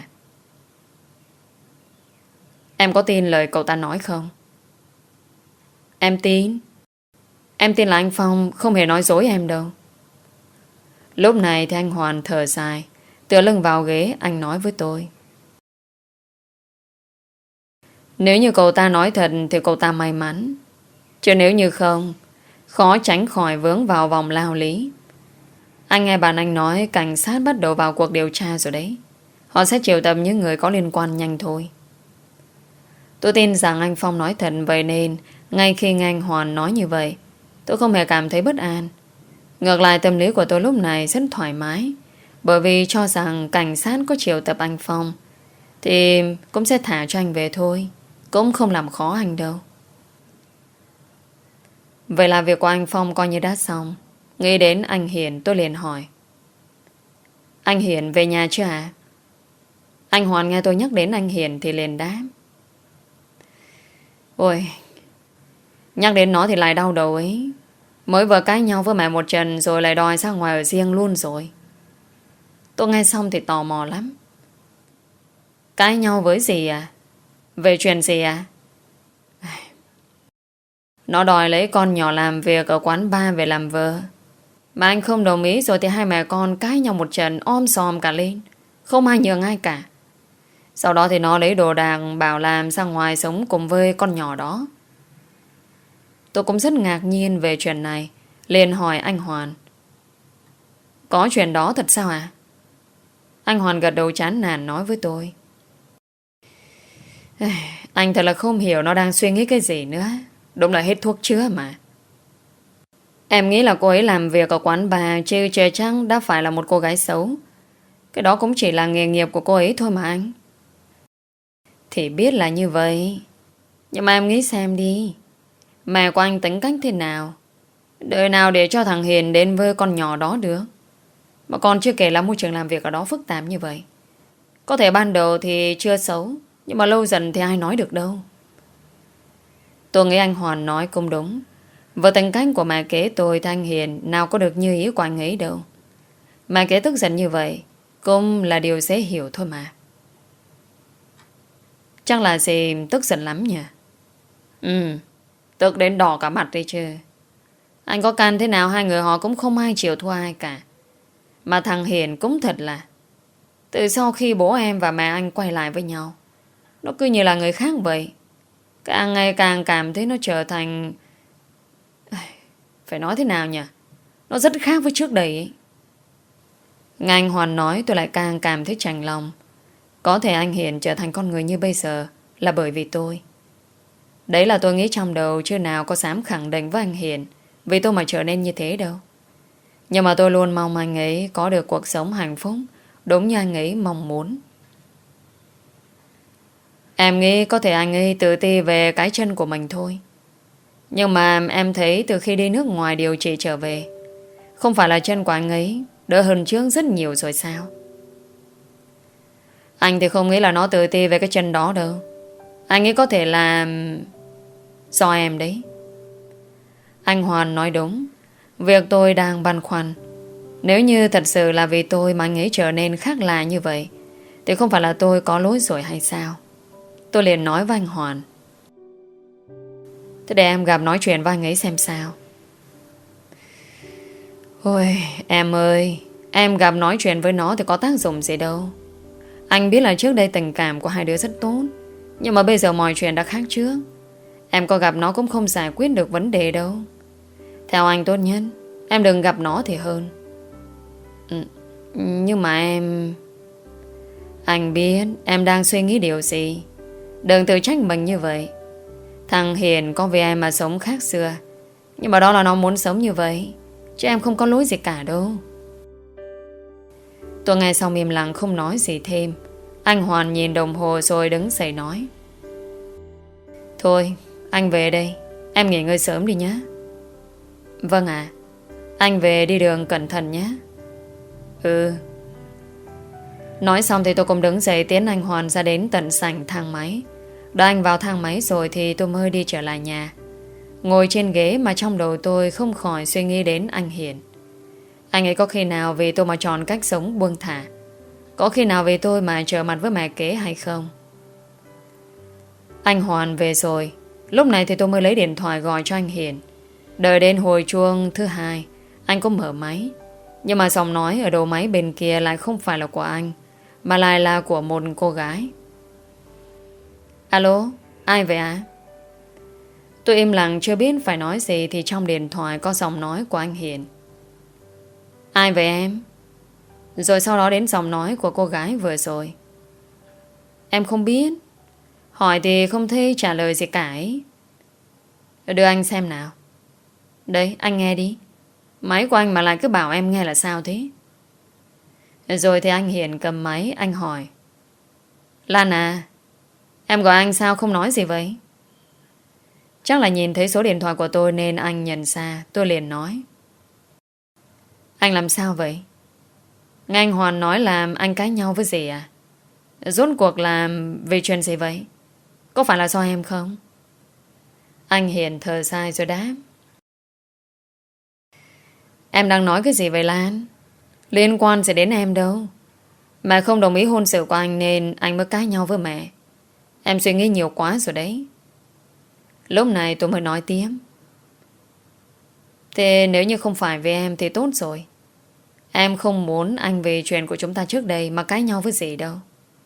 Em có tin lời cậu ta nói không? Em tin. Em tin là anh Phong không hề nói dối em đâu. Lúc này thì anh Hoàn thở dài, tựa lưng vào ghế. Anh nói với tôi: nếu như cậu ta nói thật thì cậu ta may mắn, chứ nếu như không, khó tránh khỏi vướng vào vòng lao lý. Anh nghe bạn anh nói cảnh sát bắt đầu vào cuộc điều tra rồi đấy. Họ sẽ triệu tập những người có liên quan nhanh thôi. Tôi tin rằng anh Phong nói thật, vậy nên ngay khi nghe anh Hoàn nói như vậy, tôi không hề cảm thấy bất an. Ngược lại, tâm lý của tôi lúc này rất thoải mái, bởi vì cho rằng cảnh sát có triệu tập anh Phong thì cũng sẽ thả cho anh về thôi, cũng không làm khó anh đâu. Vậy là việc của anh Phong coi như đã xong. Nghĩ đến anh Hiền, tôi liền hỏi: anh Hiền về nhà chưa à? Anh Hoàn nghe tôi nhắc đến anh Hiền thì liền đáp: ôi, nhắc đến nó thì lại đau đầu ấy. Mới vừa cãi nhau với mẹ một trận rồi lại đòi ra ngoài ở riêng luôn rồi. Tôi nghe xong thì tò mò lắm. Cãi nhau với gì à? Về chuyện gì à? Nó đòi lấy con nhỏ làm việc ở quán bar về làm vợ. Mà anh không đồng ý rồi thì hai mẹ con cãi nhau một trận om sòm cả lên, không ai nhường ai cả. Sau đó thì nó lấy đồ đạc bảo làm ra ngoài sống cùng với con nhỏ đó. Tôi cũng rất ngạc nhiên về chuyện này, liền hỏi anh Hoàn: có chuyện đó thật sao à? Anh Hoàn gật đầu chán nản nói với tôi: anh thật là không hiểu nó đang suy nghĩ cái gì nữa. Đúng là hết thuốc chữa mà. Em nghĩ là cô ấy làm việc ở quán bar chứ chưa chắc đã phải là một cô gái xấu. Cái đó cũng chỉ là nghề nghiệp của cô ấy thôi mà anh. Thì biết là như vậy, nhưng mà em nghĩ xem đi, mẹ của anh tính cách thế nào, đời nào để cho thằng Hiền đến với con nhỏ đó được. Mà còn chưa kể là môi trường làm việc ở đó phức tạp như vậy. Có thể ban đầu thì chưa xấu, nhưng mà lâu dần thì ai nói được đâu. Tôi nghĩ anh Hoàn nói cũng đúng. Với tính cách của mẹ kế tôi thì anh Hiền nào có được như ý của anh ấy đâu. Mẹ kế tức giận như vậy cũng là điều dễ hiểu thôi mà. Chắc là dì tức giận lắm nhỉ? Ừ, tức đến đỏ cả mặt đi chứ. Anh có can thế nào hai người họ cũng không ai chịu thua ai cả. Mà thằng Hiền cũng thật là, từ sau khi bố em và mẹ anh quay lại với nhau, nó cứ như là người khác vậy. Càng ngày càng cảm thấy nó trở thành, phải nói thế nào nhỉ, nó rất khác với trước đây ấy. Nghe anh Hoàn nói tôi lại càng cảm thấy chạnh lòng. Có thể anh Hiền trở thành con người như bây giờ là bởi vì tôi. Đấy là tôi nghĩ trong đầu, chứ nào có dám khẳng định với anh Hiền vì tôi mà trở nên như thế đâu. Nhưng mà tôi luôn mong anh ấy có được cuộc sống hạnh phúc đúng như anh ấy mong muốn. Em nghĩ có thể anh ấy tự ti về cái chân của mình thôi. Nhưng mà em thấy từ khi đi nước ngoài điều trị trở về, không phải là chân của anh ấy đỡ hơn trước rất nhiều rồi sao? Anh thì không nghĩ là nó tự ti về cái chân đó đâu. Anh ấy có thể là do em đấy. Anh Hoàn nói đúng. Việc tôi đang băn khoăn, nếu như thật sự là vì tôi mà anh ấy trở nên khác lạ như vậy, thì không phải là tôi có lỗi rồi hay sao? Tôi liền nói với anh Hoàn: Thế để em gặp nói chuyện với anh ấy xem sao. Ôi em ơi, em gặp nói chuyện với nó thì có tác dụng gì đâu. Anh biết là trước đây tình cảm của hai đứa rất tốt, nhưng mà bây giờ mọi chuyện đã khác trước. Em có gặp nó cũng không giải quyết được vấn đề đâu. Theo anh tốt nhất em đừng gặp nó thì hơn. ừ, Nhưng mà em... Anh biết em đang suy nghĩ điều gì. Đừng tự trách mình như vậy. Thằng Hiền có vì em mà sống khác xưa, nhưng mà đó là nó muốn sống như vậy, chứ em không có lỗi gì cả đâu. Tôi nghe xong im lặng không nói gì thêm. Anh Hoàn nhìn đồng hồ rồi đứng dậy nói: Thôi anh về đây, em nghỉ ngơi sớm đi nhé. Vâng ạ. Anh về đi đường cẩn thận nhé. Ừ. Nói xong thì tôi cũng đứng dậy tiến anh Hoàn ra đến tận sảnh thang máy. Đợi anh vào thang máy rồi thì tôi mới đi trở lại nhà. Ngồi trên ghế mà trong đầu tôi không khỏi suy nghĩ đến anh Hiền. Anh ấy có khi nào vì tôi mà chọn cách sống buông thả? Có khi nào vì tôi mà trở mặt với mẹ kế hay không? Anh Hoàn về rồi. Lúc này thì tôi mới lấy điện thoại gọi cho anh Hiền. Đợi đến hồi chuông thứ hai, anh có mở máy. Nhưng mà giọng nói ở đầu máy bên kia lại không phải là của anh, mà lại là của một cô gái. Alo, ai vậy ạ? Tôi im lặng chưa biết phải nói gì thì trong điện thoại có giọng nói của anh Hiền. Ai vậy em? Rồi sau đó đến giọng nói của cô gái vừa rồi. Em không biết. Hỏi thì không thấy trả lời gì cả ấy. Đưa anh xem nào. Đây, anh nghe đi. Máy của anh mà lại cứ bảo em nghe là sao thế? Rồi thì anh Hiền cầm máy, anh hỏi: Lan à, em gọi anh sao không nói gì vậy? Chắc là nhìn thấy số điện thoại của tôi nên anh nhận ra. Tôi liền nói: Anh làm sao vậy? Nghe anh Hoàn nói là anh cãi nhau với dì à? Rốt cuộc là vì chuyện gì vậy? Có phải là do em không? Anh Hiền thở dài rồi đáp: Em đang nói cái gì vậy Lan? Liên quan gì đến em đâu. Mẹ không đồng ý hôn sự của anh nên anh mới cãi nhau với mẹ. Em suy nghĩ nhiều quá rồi đấy. Lúc này tôi mới nói tiếp: Thế nếu như không phải vì em thì tốt rồi. Em không muốn anh vì chuyện của chúng ta trước đây mà cãi nhau với gì đâu.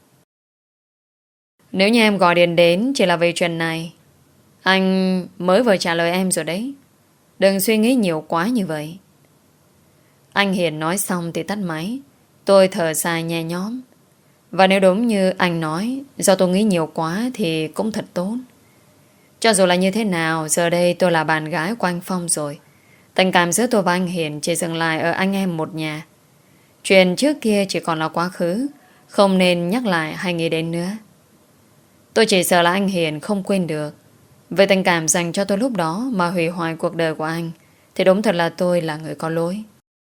Nếu như em gọi điện đến chỉ là về chuyện này, anh mới vừa trả lời em rồi đấy. Đừng suy nghĩ nhiều quá như vậy. Anh Hiền nói xong thì tắt máy. Tôi thở dài nhẹ nhõm. Và nếu đúng như anh nói, do tôi nghĩ nhiều quá thì cũng thật tốt. Cho dù là như thế nào, giờ đây tôi là bạn gái của anh Phong rồi. Tình cảm giữa tôi và anh Hiền chỉ dừng lại ở anh em một nhà. Chuyện trước kia chỉ còn là quá khứ, không nên nhắc lại hay nghĩ đến nữa. Tôi chỉ sợ là anh Hiền không quên được. Về tình cảm dành cho tôi lúc đó mà hủy hoại cuộc đời của anh, thì đúng thật là tôi là người có lỗi.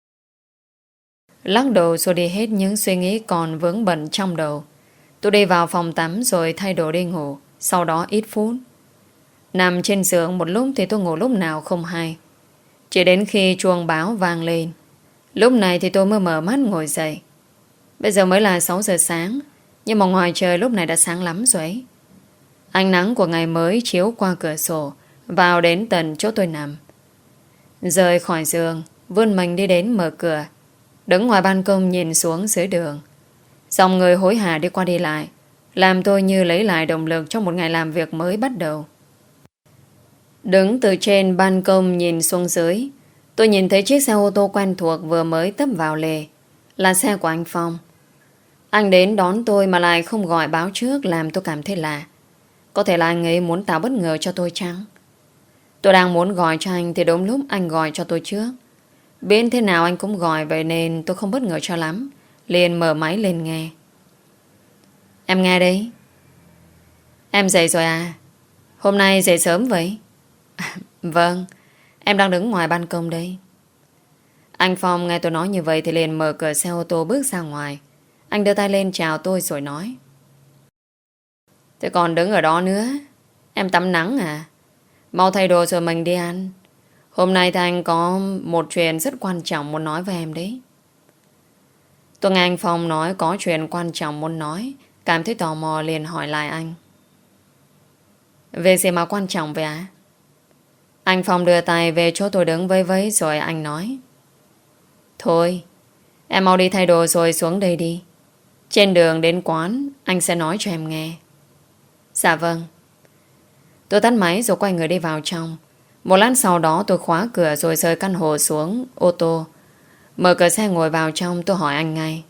Lắc đầu rồi đi hết những suy nghĩ còn vướng bận trong đầu. Tôi đi vào phòng tắm rồi thay đồ đi ngủ. Sau đó ít phút nằm trên giường một lúc thì tôi ngủ lúc nào không hay. Chỉ đến khi chuông báo vang lên, lúc này thì tôi mới mở mắt ngồi dậy. Bây giờ mới là sáu giờ sáng, nhưng mà ngoài trời lúc này đã sáng lắm rồi ấy. Ánh nắng của ngày mới chiếu qua cửa sổ vào đến tận chỗ tôi nằm. Rời khỏi giường, vươn mình đi đến mở cửa, đứng ngoài ban công nhìn xuống dưới đường. Dòng người hối hả đi qua đi lại, làm tôi như lấy lại động lực trong một ngày làm việc mới bắt đầu. Đứng từ trên ban công nhìn xuống dưới, tôi nhìn thấy chiếc xe ô tô quen thuộc vừa mới tấp vào lề. Là xe của anh Phong. Anh đến đón tôi mà lại không gọi báo trước, làm tôi cảm thấy lạ. Có thể là anh ấy muốn tạo bất ngờ cho tôi chăng? Tôi đang muốn gọi cho anh thì đúng lúc anh gọi cho tôi trước. Bên thế nào anh cũng gọi, vậy nên tôi không bất ngờ cho lắm, liền mở máy lên nghe. Em nghe đấy. Em dậy rồi à? Hôm nay dậy sớm vậy? Vâng, em đang đứng ngoài ban công đây. Anh Phong nghe tôi nói như vậy thì liền mở cửa xe ô tô bước ra ngoài. Anh đưa tay lên chào tôi rồi nói: Thế còn đứng ở đó nữa? Em tắm nắng à? Mau thay đồ rồi mình đi ăn. Hôm nay thì anh có một chuyện rất quan trọng muốn nói với em đấy. Tôi nghe anh Phong nói có chuyện quan trọng muốn nói, cảm thấy tò mò liền hỏi lại anh: Về gì mà quan trọng vậy ạ? Anh Phong đưa tay về chỗ tôi đứng vẫy vẫy rồi anh nói: Thôi, em mau đi thay đồ rồi xuống đây đi. Trên đường đến quán anh sẽ nói cho em nghe. Dạ vâng. Tôi tắt máy rồi quay người đi vào trong. Một lát sau đó tôi khóa cửa rồi rời căn hộ xuống ô tô. Mở cửa xe ngồi vào trong. Tôi hỏi anh ngay: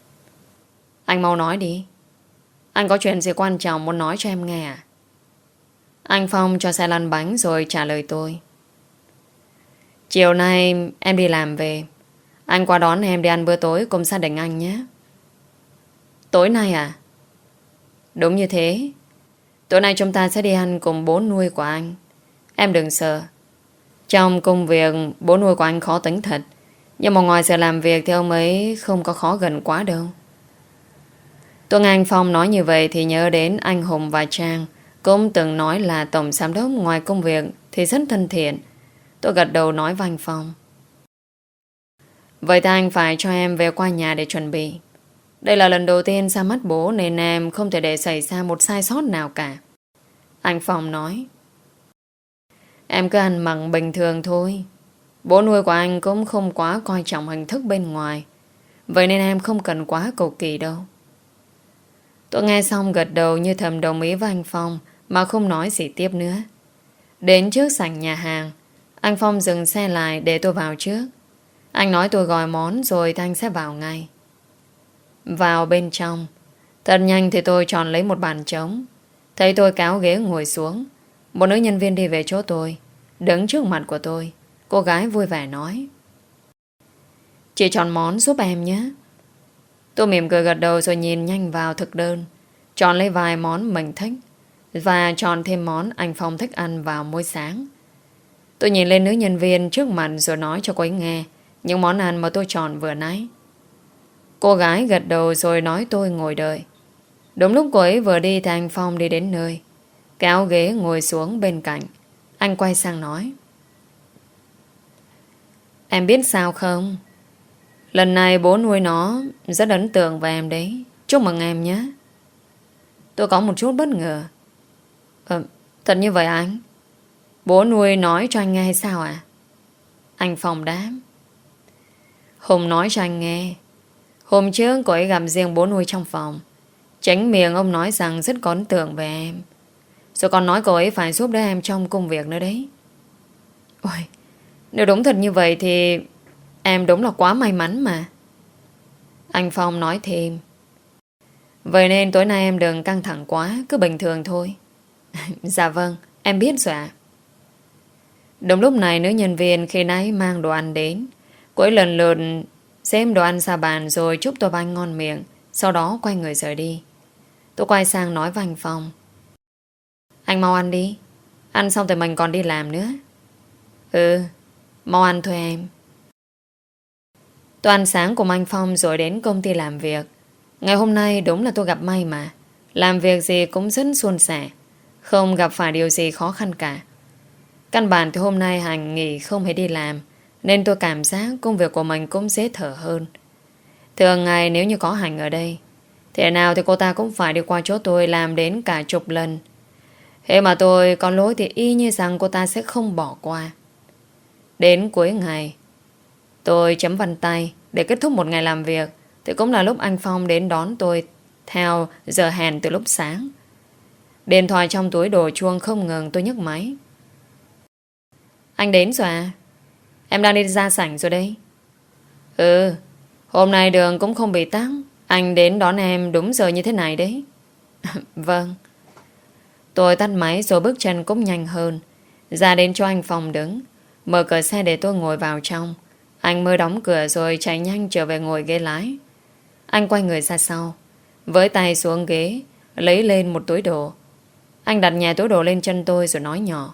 Anh mau nói đi. Anh có chuyện gì quan trọng muốn nói cho em nghe à? Anh Phong cho xe lăn bánh rồi trả lời tôi: Chiều nay em đi làm về, anh qua đón em đi ăn bữa tối cùng gia đình anh nhé. Tối nay à? Đúng như thế. Tối nay chúng ta sẽ đi ăn cùng bố nuôi của anh. Em đừng sợ. Trong công việc bố nuôi của anh khó tính thật, nhưng mà ngoài giờ làm việc thì ông ấy không có khó gần quá đâu. Tôi nghe anh Phong nói như vậy thì nhớ đến anh Hùng và Trang cũng từng nói là tổng giám đốc ngoài công việc thì rất thân thiện. Tôi gật đầu nói với anh Phong: Vậy thì anh phải cho em về qua nhà để chuẩn bị. Đây là lần đầu tiên ra mắt bố nên em không thể để xảy ra một sai sót nào cả. Anh Phong nói: Em cứ ăn mặc bình thường thôi. Bố nuôi của anh cũng không quá coi trọng hình thức bên ngoài, vậy nên em không cần quá cầu kỳ đâu. Tôi nghe xong gật đầu như thầm đồng ý với anh Phong mà không nói gì tiếp nữa. Đến trước sảnh nhà hàng, anh Phong dừng xe lại để tôi vào trước. Anh nói tôi gọi món rồi thì anh sẽ vào ngay. Vào bên trong, thật nhanh thì tôi chọn lấy một bàn trống. Thấy tôi kéo ghế ngồi xuống, một nữ nhân viên đi về chỗ tôi, đứng trước mặt của tôi. Cô gái vui vẻ nói: Chị chọn món giúp em nhé. Tôi mỉm cười gật đầu rồi nhìn nhanh vào thực đơn, chọn lấy vài món mình thích và chọn thêm món anh Phong thích ăn vào mỗi sáng. Tôi nhìn lên nữ nhân viên trước mặt rồi nói cho cô ấy nghe những món ăn mà tôi chọn vừa nãy. Cô gái gật đầu rồi nói tôi ngồi đợi. Đúng lúc cô ấy vừa đi thì anh Phong đi đến nơi, kéo ghế ngồi xuống bên cạnh. Anh quay sang nói: Em biết sao không? Lần này bố nuôi nó rất ấn tượng với em đấy. Chúc mừng em nhé. Tôi có một chút bất ngờ. Ờ, thật như vậy anh? Bố nuôi nói cho anh nghe hay sao ạ? À? Anh Phong đáp: Hùng nói cho anh nghe. Hôm trước cô ấy gặp riêng bố nuôi trong phòng. Tránh miệng ông nói rằng rất có ấn tượng về em. Rồi còn nói cô ấy phải giúp đỡ em trong công việc nữa đấy. Ôi, nếu đúng thật như vậy thì em đúng là quá may mắn mà. Anh Phong nói thêm: Vậy nên tối nay em đừng căng thẳng quá, cứ bình thường thôi. Dạ vâng, em biết rồi ạ. Đúng lúc này nữ nhân viên khi nãy mang đồ ăn đến. Cô ấy lần lượt xem đồ ăn ra bàn rồi chúc tôi bánh ngon miệng, sau đó quay người rời đi. Tôi quay sang nói với anh Phong: Anh mau ăn đi, ăn xong thì mình còn đi làm nữa. Ừ, mau ăn thôi em. Tôi ăn sáng cùng anh Phong rồi đến công ty làm việc. Ngày hôm nay đúng là tôi gặp may mà. Làm việc gì cũng rất suôn sẻ, không gặp phải điều gì khó khăn cả. Căn bản thì hôm nay Hành nghỉ không hề đi làm, nên tôi cảm giác công việc của mình cũng dễ thở hơn. Thường ngày nếu như có Hành ở đây, thế nào thì cô ta cũng phải đi qua chỗ tôi làm đến cả chục lần. Thế mà tôi có lỗi thì y như rằng cô ta sẽ không bỏ qua. Đến cuối ngày, tôi chấm vân tay để kết thúc một ngày làm việc, thì cũng là lúc anh Phong đến đón tôi theo giờ hẹn từ lúc sáng. Điện thoại trong túi đổ chuông không ngừng, tôi nhấc máy. Anh đến rồi à? Em đang đi ra sảnh rồi đây. Ừ, hôm nay đường cũng không bị tắc. Anh đến đón em đúng giờ như thế này đấy. Vâng. Tôi tắt máy rồi bước chân cũng nhanh hơn, ra đến cho anh Phong đứng, mở cửa xe để tôi ngồi vào trong. Anh mới đóng cửa rồi chạy nhanh trở về ngồi ghế lái. Anh quay người ra sau, với tay xuống ghế, lấy lên một túi đồ. Anh đặt nhẹ túi đồ lên chân tôi rồi nói nhỏ: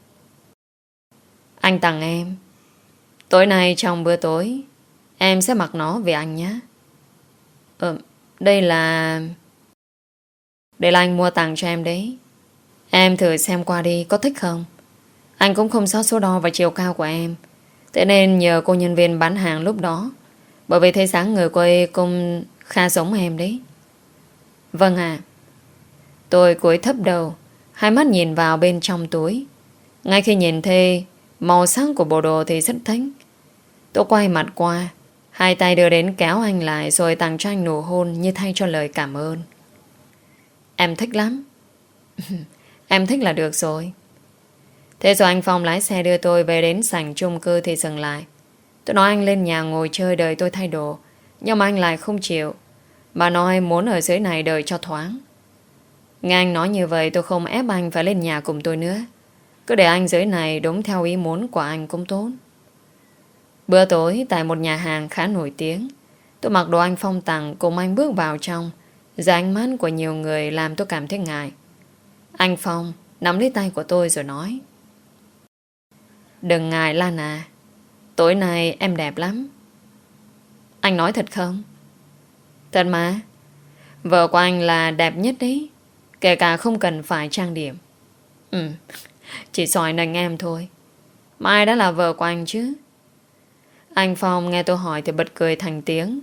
Anh tặng em. Tối nay trong bữa tối em sẽ mặc nó vì anh nhé. Ờ, đây là... Đây là anh mua tặng cho em đấy. Em thử xem qua đi, có thích không? Anh cũng không rõ số đo và chiều cao của em, thế nên nhờ cô nhân viên bán hàng lúc đó, bởi vì thấy dáng người cô ấy cũng khá giống em đấy. Vâng ạ. Tôi cúi thấp đầu, hai mắt nhìn vào bên trong túi. Ngay khi nhìn thấy Màu sắc của bộ đồ thì rất thích. Tôi quay mặt qua, hai tay đưa đến kéo anh lại, rồi tặng cho anh nụ hôn như thay cho lời cảm ơn. Em thích lắm. Em thích là được rồi. Thế rồi anh Phong lái xe đưa tôi về đến sảnh chung cư thì dừng lại. Tôi nói anh lên nhà ngồi chơi đợi tôi thay đồ, nhưng mà anh lại không chịu, mà nói muốn ở dưới này đợi cho thoáng. Nghe anh nói như vậy, tôi không ép anh phải lên nhà cùng tôi nữa. Cứ để anh dưới này đúng theo ý muốn của anh cũng tốt. Bữa tối tại một nhà hàng khá nổi tiếng, tôi mặc đồ anh Phong tặng cùng anh bước vào trong. Giờ ánh mắt của nhiều người làm tôi cảm thấy ngại. Anh Phong nắm lấy tay của tôi rồi nói: Đừng ngại Lan à, tối nay em đẹp lắm. Anh nói thật không? Thật mà. Vợ của anh là đẹp nhất đấy, kể cả không cần phải trang điểm. Ừ, chỉ soi nành em thôi. Mai đã là vợ của anh chứ? Anh Phong nghe tôi hỏi thì bật cười thành tiếng.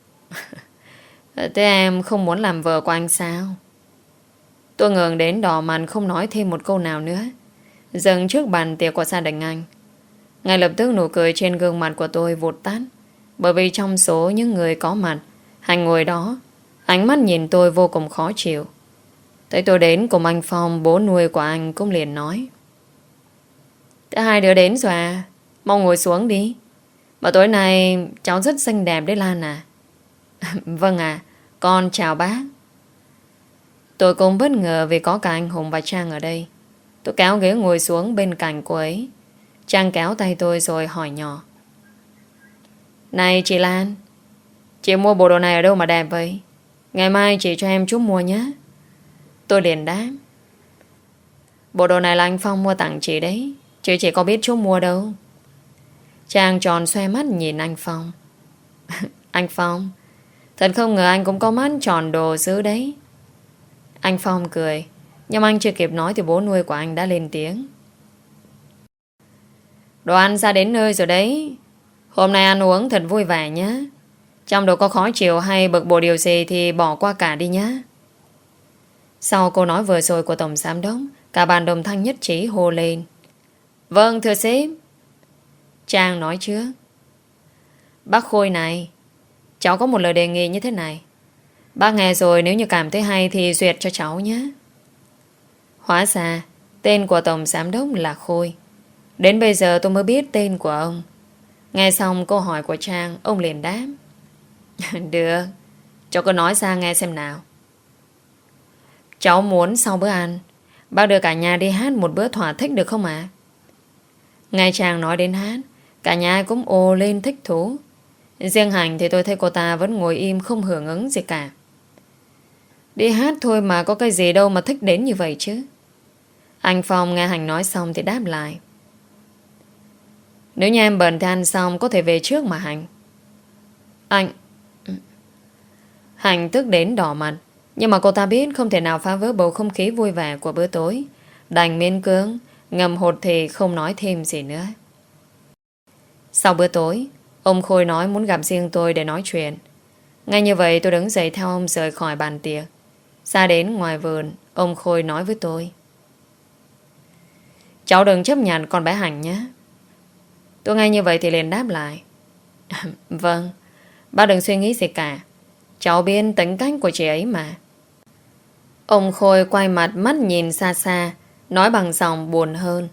Thế em không muốn làm vợ của anh sao? Tôi ngừng đến đỏ mặt không nói thêm một câu nào nữa. Dừng trước bàn tiệc của gia đình anh. Ngay lập tức nụ cười trên gương mặt của tôi vụt tắt. Bởi vì trong số những người có mặt, Hành ngồi đó, ánh mắt nhìn tôi vô cùng khó chịu. Thấy tôi đến cùng anh Phong, bố nuôi của anh cũng liền nói: Thế hai đứa đến rồi à? Mau ngồi xuống đi. Mà tối nay cháu rất xinh đẹp đấy Lan à. Vâng à, con chào bác. Tôi cũng bất ngờ vì có cả anh Hùng và Trang ở đây. Tôi kéo ghế ngồi xuống bên cạnh cô ấy. Trang kéo tay tôi rồi hỏi nhỏ: Này chị Lan, chị mua bộ đồ này ở đâu mà đẹp vậy? Ngày mai chị cho em chút mua nhé. Tôi liền đáp: Bộ đồ này là anh Phong mua tặng chị đấy, chứ chị có biết chút mua đâu. Trang tròn xoe mắt nhìn anh Phong. Anh Phong, thật không ngờ anh cũng có mắt tròn đồ dữ đấy. Anh Phong cười, nhưng anh chưa kịp nói thì bố nuôi của anh đã lên tiếng: Đồ ăn ra đến nơi rồi đấy. Hôm nay ăn uống thật vui vẻ nhé. Trong đồ có khó chịu hay bực bội điều gì thì bỏ qua cả đi nhé. Sau câu nói vừa rồi của Tổng Giám Đốc, cả bàn đồng thanh nhất trí hô lên: Vâng thưa sếp. Trang nói trước: Bác Khôi này, cháu có một lời đề nghị như thế này. Bác nghe rồi, nếu như cảm thấy hay thì duyệt cho cháu nhé. Hóa ra tên của Tổng Giám Đốc là Khôi. Đến bây giờ tôi mới biết tên của ông. Nghe xong câu hỏi của Trang, ông liền đáp: Được, cháu cứ nói ra nghe xem nào. Cháu muốn sau bữa ăn bác đưa cả nhà đi hát một bữa thỏa thích được không ạ? Nghe Trang nói đến hát, cả nhà ai cũng ồ lên thích thú. Riêng Hành thì tôi thấy cô ta vẫn ngồi im không hưởng ứng gì cả. Đi hát thôi mà có cái gì đâu mà thích đến như vậy chứ. Anh Phong nghe Hành nói xong thì đáp lại: Nếu như em bận thì ăn xong có thể về trước mà Hành. Anh... Hành tức đến đỏ mặt, nhưng mà cô ta biết không thể nào phá vỡ bầu không khí vui vẻ của bữa tối, đành miễn cưỡng ngầm hột thì không nói thêm gì nữa. Sau bữa tối, ông Khôi nói muốn gặp riêng tôi để nói chuyện. Ngay như vậy tôi đứng dậy theo ông rời khỏi bàn tiệc. Ra đến ngoài vườn, ông Khôi nói với tôi: Cháu đừng chấp nhận con bé Hành nhé. Tôi nghe như vậy thì liền đáp lại: Vâng, bác đừng suy nghĩ gì cả. Cháu biết tính cách của chị ấy mà. Ông Khôi quay mặt mắt nhìn xa xa, nói bằng giọng buồn hơn: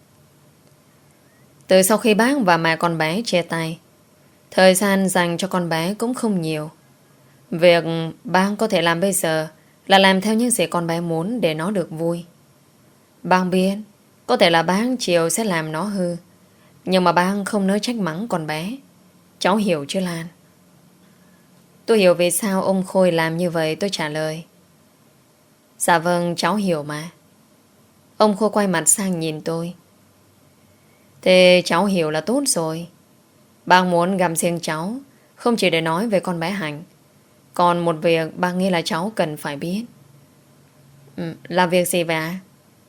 Từ sau khi bác và mẹ con bé chia tay, thời gian dành cho con bé cũng không nhiều. Việc bác có thể làm bây giờ là làm theo những gì con bé muốn để nó được vui. Bác biết có thể là bác chiều sẽ làm nó hư, nhưng mà bác không nỡ trách mắng con bé. Cháu hiểu chứ Lan? Tôi hiểu vì sao ông Khôi làm như vậy. Tôi trả lời: Dạ vâng, cháu hiểu mà. Ông Khôi quay mặt sang nhìn tôi: Thế cháu hiểu là tốt rồi. Bác muốn gặp riêng cháu, không chỉ để nói về con bé Hành. Còn một việc bác nghĩ là cháu cần phải biết. Ừ, là việc gì vậy ạ?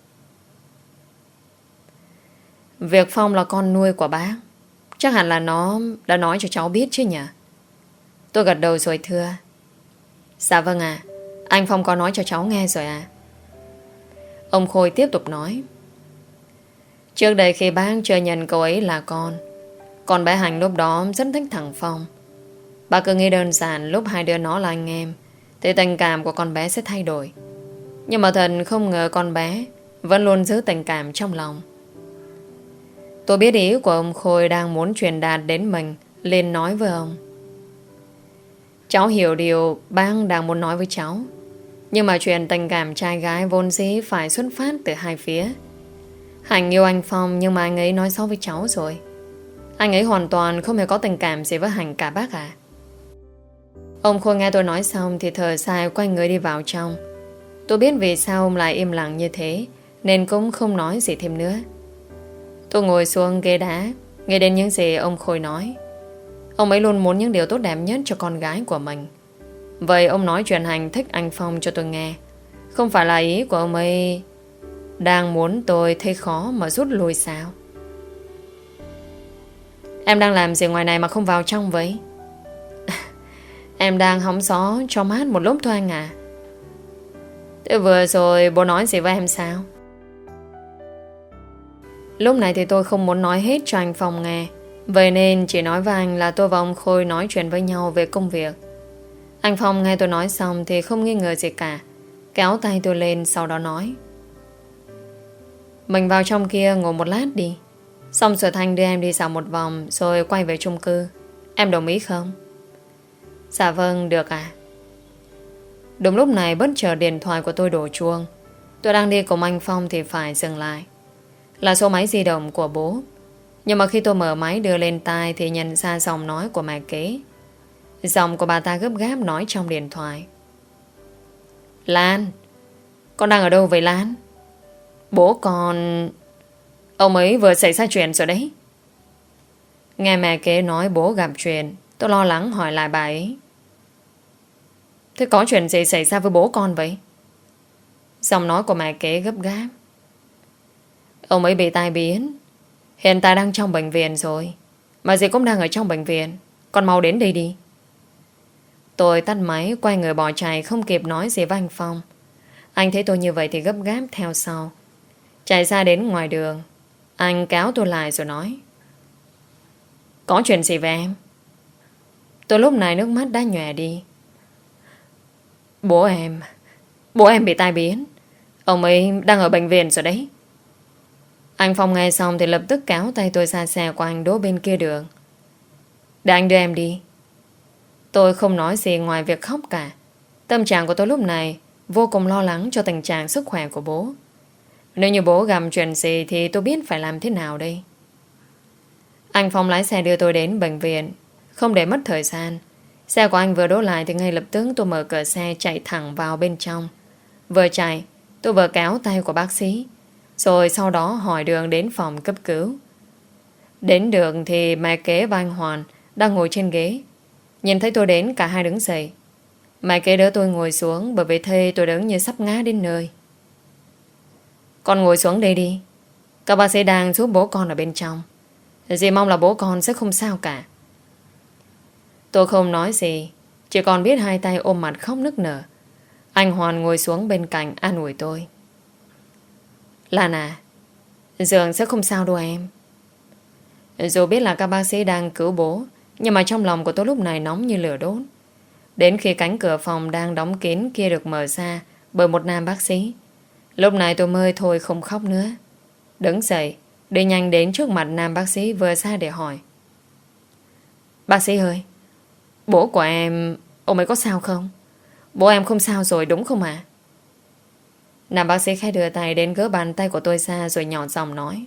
Việc Phong là con nuôi của bác. Chắc hẳn là nó đã nói cho cháu biết chứ nhỉ? Tôi gật đầu rồi thưa: Dạ vâng ạ, anh Phong có nói cho cháu nghe rồi à. Ông Khôi tiếp tục nói: Trước đây khi bác chưa nhận cậu ấy là con, con bé Hành lúc đó rất thích thằng Phong. Bà cứ nghĩ đơn giản lúc hai đứa nó là anh em thì tình cảm của con bé sẽ thay đổi. Nhưng mà thật không ngờ con bé vẫn luôn giữ tình cảm trong lòng. Tôi biết ý của ông Khôi đang muốn truyền đạt đến mình, liền nói với ông. Cháu hiểu điều bác đang muốn nói với cháu. Nhưng mà chuyện tình cảm trai gái vốn dĩ phải xuất phát từ hai phía. Hành yêu anh Phong, nhưng mà anh ấy nói xấu với cháu rồi. Anh ấy hoàn toàn không hề có tình cảm gì với Hành cả bác à. Ông Khôi nghe tôi nói xong thì thở dài quay người đi vào trong. Tôi biết vì sao ông lại im lặng như thế, nên cũng không nói gì thêm nữa. Tôi ngồi xuống ghế đá, nghe đến những gì ông Khôi nói. Ông ấy luôn muốn những điều tốt đẹp nhất cho con gái của mình. Vậy ông nói chuyện Hành thích anh Phong cho tôi nghe. Không phải là ý của ông ấy đang muốn tôi thấy khó mà rút lui sao? Em đang làm gì ngoài này mà không vào trong vậy? Em đang hóng gió cho mát một lúc thôi anh à. Thế vừa rồi bố nói gì với em sao? Lúc này thì tôi không muốn nói hết cho anh Phong nghe. Vậy nên chỉ nói với anh là tôi và ông Khôi nói chuyện với nhau về công việc. Anh Phong nghe tôi nói xong thì không nghi ngờ gì cả, kéo tay tôi lên sau đó nói. Mình vào trong kia ngồi một lát đi. Xong rồi Thanh đưa em đi dạo một vòng rồi quay về chung cư. Em đồng ý không? Dạ vâng, được à. Đúng lúc này bất chợt điện thoại của tôi đổ chuông. Tôi đang đi cùng anh Phong thì phải dừng lại. Là số máy di động của bố. Nhưng mà khi tôi mở máy đưa lên tai thì nhận ra giọng nói của mẹ kế. Giọng của bà ta gấp gáp nói trong điện thoại. Lan, con đang ở đâu vậy Lan? Bố con... Ông ấy vừa xảy ra chuyện rồi đấy. Nghe mẹ kế nói bố gặp chuyện, tôi lo lắng hỏi lại bà ấy. Thế có chuyện gì xảy ra với bố con vậy? Giọng nói của mẹ kế gấp gáp. Ông ấy bị tai biến, hiện tại đang trong bệnh viện rồi. Mà dì cũng đang ở trong bệnh viện. Con mau đến đây đi. Tôi tắt máy quay người bỏ chạy, không kịp nói gì với anh Phong. Anh thấy tôi như vậy thì gấp gáp theo sau. Chạy ra đến ngoài đường, anh kéo tôi lại rồi nói. Có chuyện gì với em? Tôi lúc này nước mắt đã nhòe đi. Bố em Bố em bị tai biến. Ông ấy đang ở bệnh viện rồi đấy. Anh Phong nghe xong thì lập tức kéo tay tôi ra xe của anh đỗ bên kia đường. Để anh đưa em đi. Tôi không nói gì ngoài việc khóc cả. Tâm trạng của tôi lúc này vô cùng lo lắng cho tình trạng sức khỏe của bố. Nếu như bố gặp chuyện gì thì tôi biết phải làm thế nào đây. Anh Phong lái xe đưa tôi đến bệnh viện. Không để mất thời gian, xe của anh vừa đỗ lại thì ngay lập tức tôi mở cửa xe chạy thẳng vào bên trong. Vừa chạy, tôi vừa kéo tay của bác sĩ, rồi sau đó hỏi đường đến phòng cấp cứu. Đến đường thì mẹ kế và anh Hoàn đang ngồi trên ghế. Nhìn thấy tôi đến cả hai đứng dậy. Mẹ kế đỡ tôi ngồi xuống bởi vì thấy tôi đứng như sắp ngã đến nơi. Con ngồi xuống đây đi. Các bác sĩ đang giúp bố con ở bên trong. Dì mong là bố con sẽ không sao cả. Tôi không nói gì, chỉ còn biết hai tay ôm mặt khóc nức nở. Anh Hoàn ngồi xuống bên cạnh an ủi tôi. Lan à, Dường sẽ không sao đâu em. Dù biết là các bác sĩ đang cứu bố, nhưng mà trong lòng của tôi lúc này nóng như lửa đốt. Đến khi cánh cửa phòng đang đóng kín kia được mở ra bởi một nam bác sĩ, lúc này tôi mới thôi không khóc nữa. Đứng dậy, đi nhanh đến trước mặt nam bác sĩ vừa ra để hỏi. Bác sĩ ơi, bố của em, ông ấy có sao không? Bố em không sao rồi đúng không ạ? Nam bác sĩ khẽ đưa tay đến gỡ bàn tay của tôi ra rồi nhỏ giọng nói.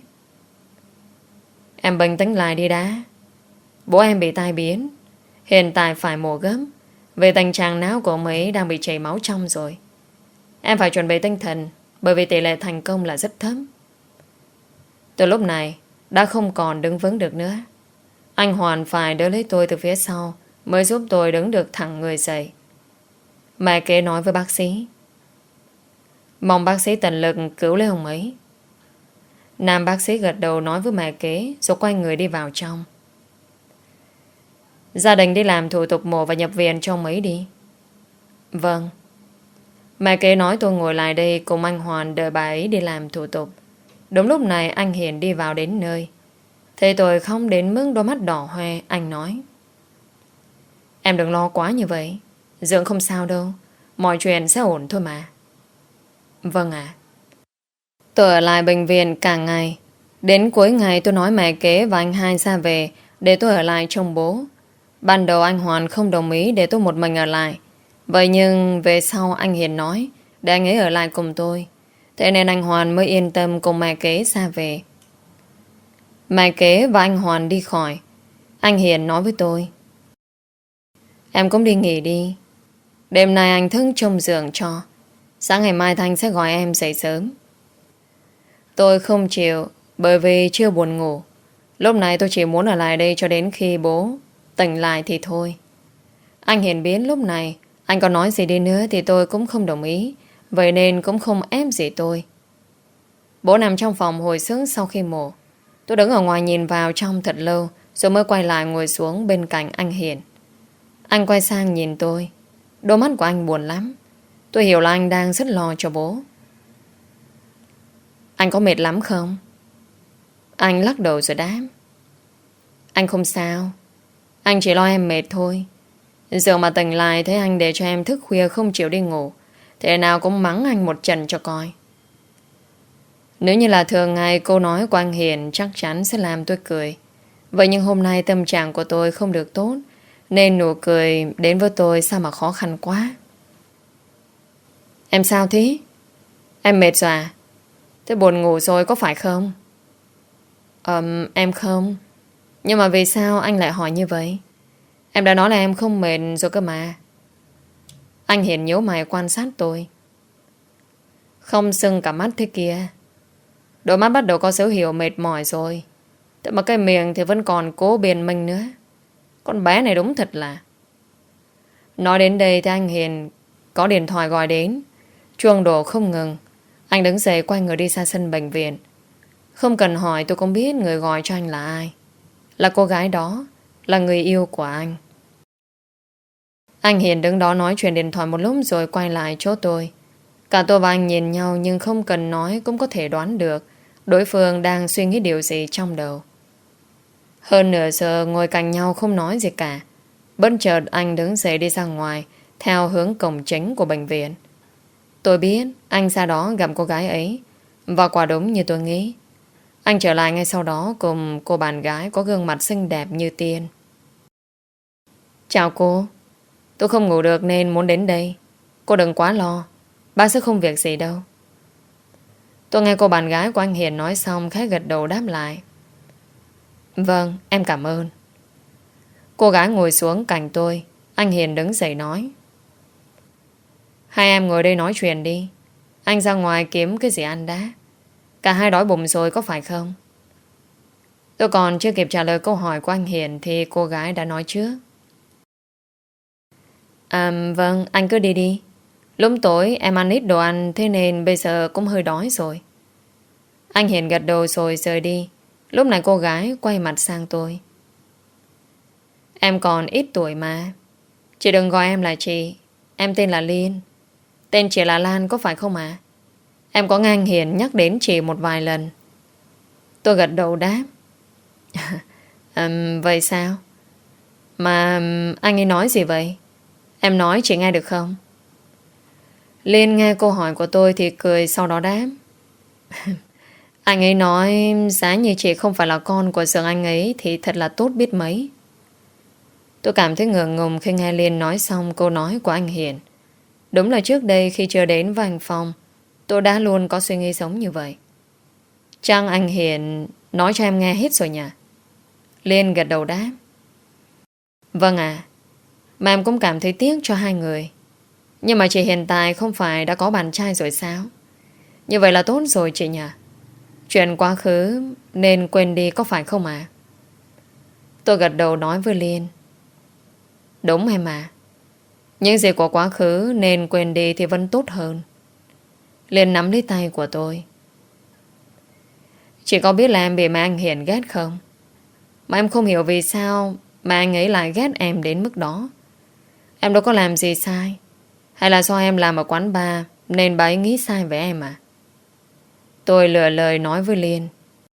Em bình tĩnh lại đi đã. Bố em bị tai biến, hiện tại phải mổ gấp. Về tình trạng não của ông ấy đang bị chảy máu trong rồi. Em phải chuẩn bị tinh thần, bởi vì tỷ lệ thành công là rất thấp. Từ lúc này đã không còn đứng vững được nữa. Anh Hoàn phải đỡ lấy tôi từ phía sau mới giúp tôi đứng được thẳng người dậy. Mẹ kế nói với bác sĩ. Mong bác sĩ tận lực cứu lấy ông ấy. Nam bác sĩ gật đầu nói với mẹ kế rồi quay người đi vào trong. Gia đình đi làm thủ tục mổ và nhập viện cho ông ấy đi. Vâng. Mẹ kế nói tôi ngồi lại đây cùng anh Hoàn đợi bà ấy đi làm thủ tục. Đúng lúc này anh Hiền đi vào đến nơi. Thế tôi không đến mức đôi mắt đỏ hoe. Anh nói: Em đừng lo quá như vậy, Dượng không sao đâu, mọi chuyện sẽ ổn thôi mà. Vâng ạ. Tôi ở lại bệnh viện cả ngày. Đến cuối ngày tôi nói mẹ kế và anh hai ra về để tôi ở lại trông bố. Ban đầu anh Hoàn không đồng ý để tôi một mình ở lại. Vậy nhưng về sau anh Hiền nói để anh ấy ở lại cùng tôi. Thế nên anh Hoàn mới yên tâm cùng mẹ kế ra về. Mẹ kế và anh Hoàn đi khỏi. Anh Hiền nói với tôi: Em cũng đi nghỉ đi. Đêm nay anh thức trông giường cho. Sáng ngày mai Thanh sẽ gọi em dậy sớm. Tôi không chịu, bởi vì chưa buồn ngủ. Lúc này tôi chỉ muốn ở lại đây cho đến khi bố tỉnh lại thì thôi. Anh Hiền biết lúc này anh có nói gì đi nữa thì tôi cũng không đồng ý. Vậy nên cũng không ép gì tôi. Bố nằm trong phòng hồi sức sau khi mổ. Tôi đứng ở ngoài nhìn vào trong thật lâu, rồi mới quay lại ngồi xuống bên cạnh anh Hiền. Anh quay sang nhìn tôi. Đôi mắt của anh buồn lắm. Tôi hiểu là anh đang rất lo cho bố. Anh có mệt lắm không? Anh lắc đầu rồi đáp: Anh không sao. Anh chỉ lo em mệt thôi. Giờ mà tỉnh lại thấy anh để cho em thức khuya không chịu đi ngủ, thế nào cũng mắng anh một trận cho coi. Nếu như là thường ngày câu nói của anh Hiền chắc chắn sẽ làm tôi cười. Vậy nhưng hôm nay tâm trạng của tôi không được tốt, nên nụ cười đến với tôi sao mà khó khăn quá. Em sao thế? Em mệt rồi à? Thế buồn ngủ rồi có phải không? Ờm, em không. Nhưng mà vì sao anh lại hỏi như vậy? Em đã nói là em không mệt rồi cơ mà. Anh Hiền nhíu mày quan sát tôi. Không sưng cả mắt thế kia. Đôi mắt bắt đầu có dấu hiệu mệt mỏi rồi. Thế mà cái miệng thì vẫn còn cố biện minh nữa. Con bé này đúng thật là. Nói đến đây thì anh Hiền có điện thoại gọi đến. Chuông đổ không ngừng. Anh đứng dậy quay người đi ra sân bệnh viện. Không cần hỏi tôi cũng biết người gọi cho anh là ai. Là cô gái đó, là người yêu của anh. Anh Hiền đứng đó nói chuyện điện thoại một lúc rồi quay lại chỗ tôi. Cả tôi và anh nhìn nhau nhưng không cần nói cũng có thể đoán được đối phương đang suy nghĩ điều gì trong đầu. Hơn nửa giờ ngồi cạnh nhau không nói gì cả. Bất chợt anh đứng dậy đi ra ngoài theo hướng cổng chính của bệnh viện. Tôi biết anh ra đó gặp cô gái ấy, và quả đúng như tôi nghĩ. Anh trở lại ngay sau đó cùng cô bạn gái có gương mặt xinh đẹp như tiên. Chào cô. Tôi không ngủ được nên muốn đến đây. Cô đừng quá lo, bác sẽ không việc gì đâu. Tôi nghe cô bạn gái của anh Hiền nói xong khẽ gật đầu đáp lại. Vâng, em cảm ơn. Cô gái ngồi xuống cạnh tôi. Anh Hiền đứng dậy nói: Hai em ngồi đây nói chuyện đi. Anh ra ngoài kiếm cái gì ăn đã. Cả hai đói bụng rồi có phải không? Tôi còn chưa kịp trả lời câu hỏi của anh Hiền thì cô gái đã nói trước. À vâng, anh cứ đi đi. Lúc tối em ăn ít đồ ăn, thế nên bây giờ cũng hơi đói rồi. Anh Hiền gật đầu rồi rời đi. Lúc này cô gái quay mặt sang tôi. Em còn ít tuổi mà. Chị đừng gọi em là chị. Em tên là Liên. Tên chị là Lan có phải không ạ? Em có nghe anh Hiền nhắc đến chị một vài lần. Tôi gật đầu đáp. um, Vậy sao? Mà um, anh ấy nói gì vậy? Em nói chị nghe được không? Liên nghe câu hỏi của tôi thì cười sau đó đáp. Anh ấy nói giá như chị không phải là con của Dượng anh ấy thì thật là tốt biết mấy. Tôi cảm thấy ngượng ngùng khi nghe Liên nói xong câu nói của anh Hiền. Đúng là trước đây khi chưa đến với anh Phong, tôi đã luôn có suy nghĩ giống như vậy. Chắc anh Hiền nói cho em nghe hết rồi nhỉ? Liên gật đầu đáp. Vâng à. Mà em cũng cảm thấy tiếc cho hai người. Nhưng mà chị hiện tại không phải đã có bạn trai rồi sao? Như vậy là tốt rồi chị nhỉ? Chuyện quá khứ nên quên đi có phải không ạ? À? Tôi gật đầu nói với Liên. Đúng em à. Những gì của quá khứ nên quên đi thì vẫn tốt hơn. Liên nắm lấy tay của tôi. Chị có biết là em bị mà anh Hiền ghét không? Mà em không hiểu vì sao mà anh ấy lại ghét em đến mức đó. Em đâu có làm gì sai. Hay là do em làm ở quán bar nên bà ấy nghĩ sai về em à? Tôi lựa lời nói với Liên.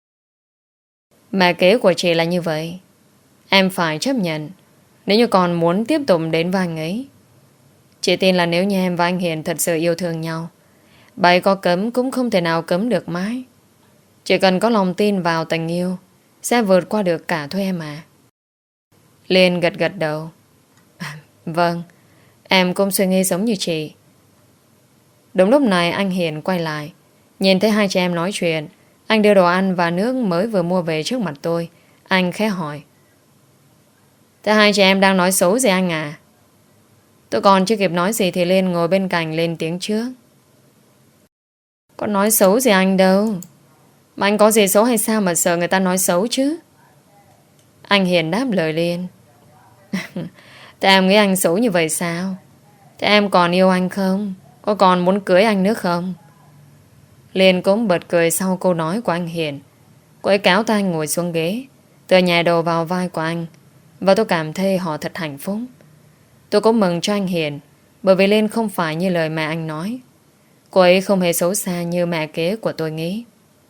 Mẹ kế của chị là như vậy. Em phải chấp nhận. Nếu như còn muốn tiếp tục đến với anh ấy. Chị tin là nếu như em và anh Hiền thật sự yêu thương nhau, bày có cấm cũng không thể nào cấm được mãi. Chỉ cần có lòng tin vào tình yêu, sẽ vượt qua được cả thôi em à. Liên gật gật đầu. Vâng, em cũng suy nghĩ giống như chị. Đúng lúc này anh Hiền quay lại. Nhìn thấy hai chị em nói chuyện, anh đưa đồ ăn và nước mới vừa mua về trước mặt tôi. Anh khẽ hỏi: thế hai chị em đang nói xấu gì anh à? Tôi còn chưa kịp nói gì thì Liên ngồi bên cạnh lên tiếng trước. Có nói xấu gì anh đâu. Mà anh có gì xấu hay sao mà sợ người ta nói xấu chứ? Anh Hiền đáp lời Liên. Thế em nghĩ anh xấu như vậy sao? Thế em còn yêu anh không? Có còn muốn cưới anh nữa không? Liên cũng bật cười sau câu nói của anh Hiền. Cô ấy kéo tay anh ngồi xuống ghế, tựa nhẹ đầu vào vai của anh. Và tôi cảm thấy họ thật hạnh phúc. Tôi cũng mừng cho anh Hiền, bởi vì Liên không phải như lời mẹ anh nói. Cô ấy không hề xấu xa như mẹ kế của tôi nghĩ.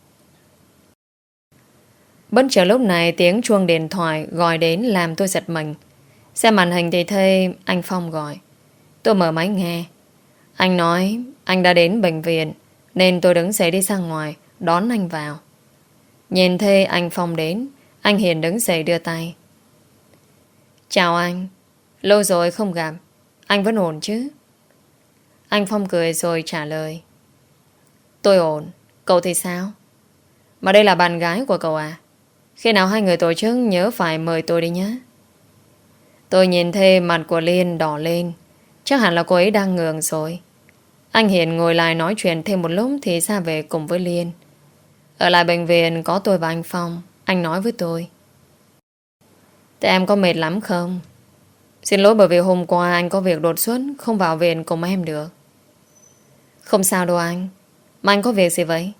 Bất chợt lúc này tiếng chuông điện thoại gọi đến làm tôi giật mình. Xem màn hình thì thấy anh Phong gọi. Tôi mở máy nghe. Anh nói anh đã đến bệnh viện, nên tôi đứng dậy đi ra ngoài đón anh vào. Nhìn thấy anh Phong đến, anh Hiền đứng dậy đưa tay. Chào anh. Lâu rồi không gặp. Anh vẫn ổn chứ? Anh Phong cười rồi trả lời. Tôi ổn. Cậu thì sao? Mà đây là bạn gái của cậu à? Khi nào hai người tổ chức nhớ phải mời tôi đi nhé. Tôi nhìn thấy mặt của Liên đỏ lên. Chắc hẳn là cô ấy đang ngượng rồi. Anh Hiền ngồi lại nói chuyện thêm một lúc thì ra về cùng với Liên. Ở lại bệnh viện có tôi và anh Phong. Anh nói với tôi: thế em có mệt lắm không? Xin lỗi bởi vì hôm qua anh có việc đột xuất, không vào viện cùng em được. Không sao đâu anh. Mà anh có việc gì vậy?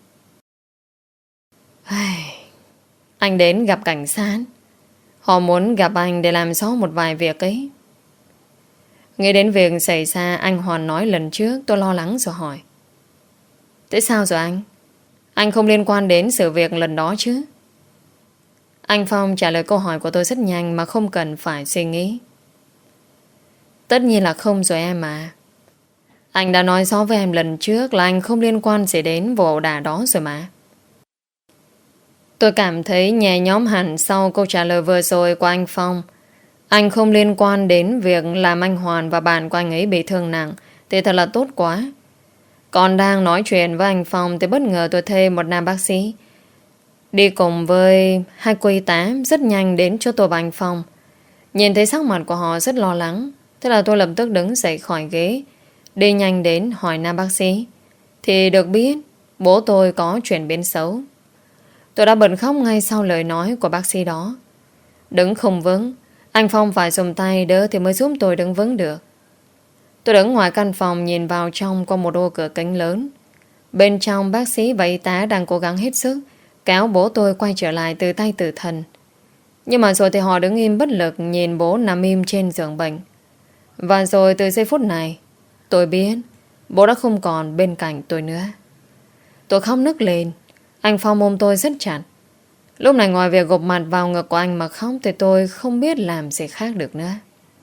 Anh đến gặp cảnh sát. Họ muốn gặp anh để làm rõ một vài việc ấy. Nghĩ đến việc xảy ra anh Hoàn nói lần trước, tôi lo lắng rồi hỏi: thế sao rồi anh? Anh không liên quan đến sự việc lần đó chứ? Anh Phong trả lời câu hỏi của tôi rất nhanh mà không cần phải suy nghĩ. Tất nhiên là không rồi em à. Anh đã nói rõ với em lần trước là anh không liên quan gì đến vụ ẩu đả đó rồi mà. Tôi cảm thấy nhẹ nhõm hẳn sau câu trả lời vừa rồi của anh Phong. Anh không liên quan đến việc làm anh Hoàn và bạn của anh ấy bị thương nặng thì thật là tốt quá. Còn đang nói chuyện với anh Phong thì bất ngờ tôi thấy một nam bác sĩ đi cùng với hai cô y tá rất nhanh đến chỗ tôi và anh Phong. Nhìn thấy sắc mặt của họ rất lo lắng, thế là tôi lập tức đứng dậy khỏi ghế, đi nhanh đến hỏi nam bác sĩ. Thì được biết bố tôi có chuyển biến xấu. Tôi đã bật khóc ngay sau lời nói của bác sĩ đó. Đứng không vững, anh Phong phải dùng tay đỡ thì mới giúp tôi đứng vững được. Tôi đứng ngoài căn phòng nhìn vào trong qua một ô cửa kính lớn. Bên trong bác sĩ và y tá đang cố gắng hết sức kéo bố tôi quay trở lại từ tay tử thần. Nhưng mà rồi thì họ đứng im bất lực nhìn bố nằm im trên giường bệnh. Và rồi từ giây phút này tôi biết bố đã không còn bên cạnh tôi nữa. Tôi khóc nức lên. Anh Phong ôm tôi rất chặt. Lúc này ngoài việc gục mặt vào ngực của anh mà khóc thì tôi không biết làm gì khác được nữa.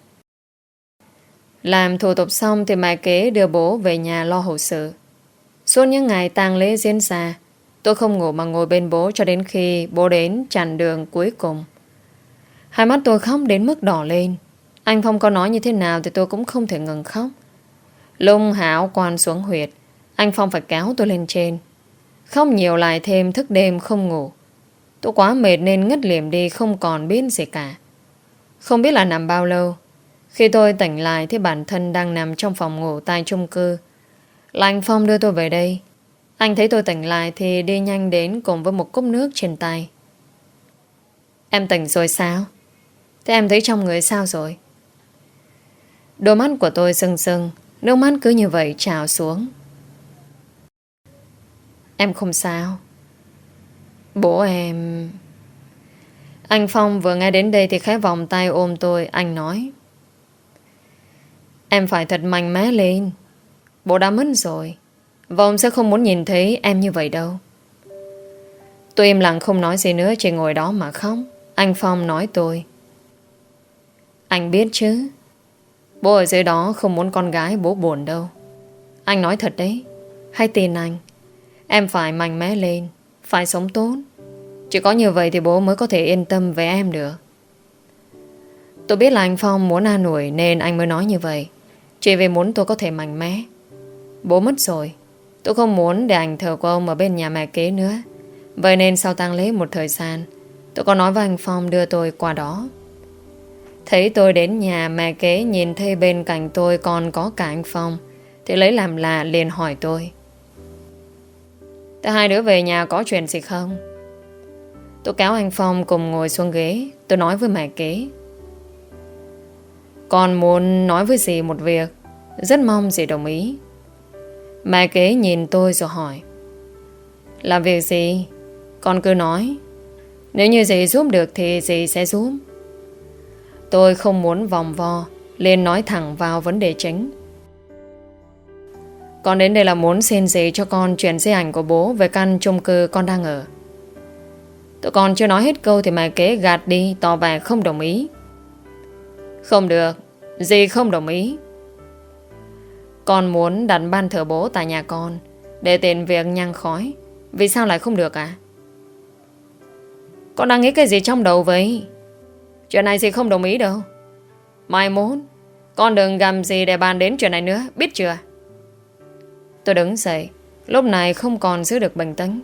Làm thủ tục xong thì mẹ kế đưa bố về nhà lo hậu sự. Suốt những ngày tang lễ diễn ra, tôi không ngủ mà ngồi bên bố cho đến khi bố đến chặn đường cuối cùng. Hai mắt tôi khóc đến mức đỏ lên. Anh Phong có nói như thế nào thì tôi cũng không thể ngừng khóc. Lung hảo quan xuống huyệt, anh Phong phải kéo tôi lên trên. Khóc nhiều lại thêm thức đêm không ngủ. Tôi quá mệt nên ngất liềm đi không còn biết gì cả. Không biết là nằm bao lâu. Khi tôi tỉnh lại thì bản thân đang nằm trong phòng ngủ tại chung cư. Là anh Phong đưa tôi về đây. Anh thấy tôi tỉnh lại thì đi nhanh đến cùng với một cốc nước trên tay. Em tỉnh rồi sao? Thế em thấy trong người sao rồi? Đôi mắt của tôi sưng sưng, nước mắt cứ như vậy trào xuống. Em không sao. Bố em... Anh Phong vừa nghe đến đây thì khẽ vòng tay ôm tôi. Anh nói: em phải thật mạnh mẽ lên. Bố đã mất rồi và ông sẽ không muốn nhìn thấy em như vậy đâu. Tôi im lặng không nói gì nữa, chỉ ngồi đó mà khóc. Anh Phong nói tôi: anh biết chứ, bố ở dưới đó không muốn con gái bố buồn đâu. Anh nói thật đấy, hãy tin anh. Em phải mạnh mẽ lên, phải sống tốt. Chỉ có như vậy thì bố mới có thể yên tâm về em được. Tôi biết là anh Phong muốn an ủi nên anh mới nói như vậy, chỉ vì muốn tôi có thể mạnh mẽ. Bố mất rồi, tôi không muốn để ảnh thờ của ông ở bên nhà mẹ kế nữa. Vậy nên sau tang lễ một thời gian, tôi có nói với anh Phong đưa tôi qua đó. Thấy tôi đến nhà mẹ kế, nhìn thấy bên cạnh tôi còn có cả anh Phong, thì lấy làm lạ liền hỏi tôi: thế hai đứa về nhà có chuyện gì không? Tôi kéo anh Phong cùng ngồi xuống ghế. Tôi nói với mẹ kế: con muốn nói với dì một việc, rất mong dì đồng ý. Mẹ kế nhìn tôi rồi hỏi: là việc gì? Con cứ nói. Nếu như dì giúp được thì dì sẽ giúp. Tôi không muốn vòng vo, liền nói thẳng vào vấn đề chính. Con đến đây là muốn xin dì cho con chuyển di ảnh của bố về căn chung cư con đang ở. Tụi con chưa nói hết câu thì mẹ kế gạt đi, tỏ vẻ không đồng ý. Không được, dì không đồng ý. Con muốn đặt ban thờ bố tại nhà con để tiện việc nhang khói. Vì sao lại không được à? Con đang nghĩ cái gì trong đầu vậy? Chuyện này dì không đồng ý đâu. Mai mốt con đừng gầm gì để bàn đến chuyện này nữa, biết chưa? Tôi đứng dậy, lúc này không còn giữ được bình tĩnh.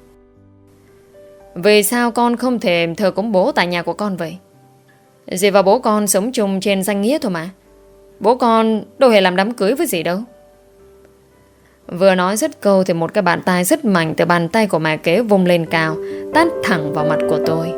Vì sao con không thể thờ cúng bố tại nhà của con vậy? Dì và bố con sống chung trên danh nghĩa thôi mà. Bố con đâu hề làm đám cưới với dì đâu. Vừa nói dứt câu thì một cái bàn tay rất mạnh từ bàn tay của mẹ kế vung lên cao, tát thẳng vào mặt của tôi.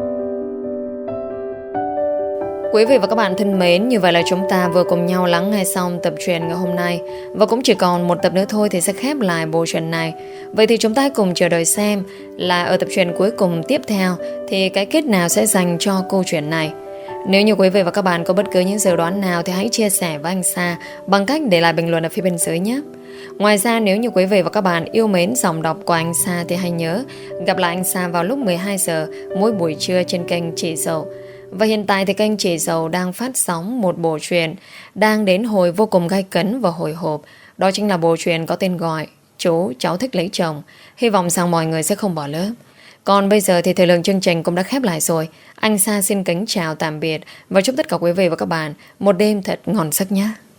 Quý vị và các bạn thân mến, như vậy là chúng ta vừa cùng nhau lắng nghe xong tập truyện ngày hôm nay. Và cũng chỉ còn một tập nữa thôi thì sẽ khép lại bộ truyện này. Vậy thì chúng ta hãy cùng chờ đợi xem là ở tập truyện cuối cùng tiếp theo thì cái kết nào sẽ dành cho câu chuyện này. Nếu như quý vị và các bạn có bất cứ những dự đoán nào thì hãy chia sẻ với anh Sa bằng cách để lại bình luận ở phía bên dưới nhé. Ngoài ra, nếu như quý vị và các bạn yêu mến giọng đọc của anh Sa thì hãy nhớ gặp lại anh Sa vào lúc mười hai giờ mỗi buổi trưa trên kênh Chị Dậu. Và hiện tại thì kênh Chị Dậu đang phát sóng một bộ truyện đang đến hồi vô cùng gay cấn và hồi hộp. Đó chính là bộ truyện có tên gọi Chú Cháu Thích Lấy Chồng. Hy vọng rằng mọi người sẽ không bỏ lỡ. Còn bây giờ thì thời lượng chương trình cũng đã khép lại rồi. Anh Sa xin kính chào tạm biệt và chúc tất cả quý vị và các bạn một đêm thật ngon giấc nhé.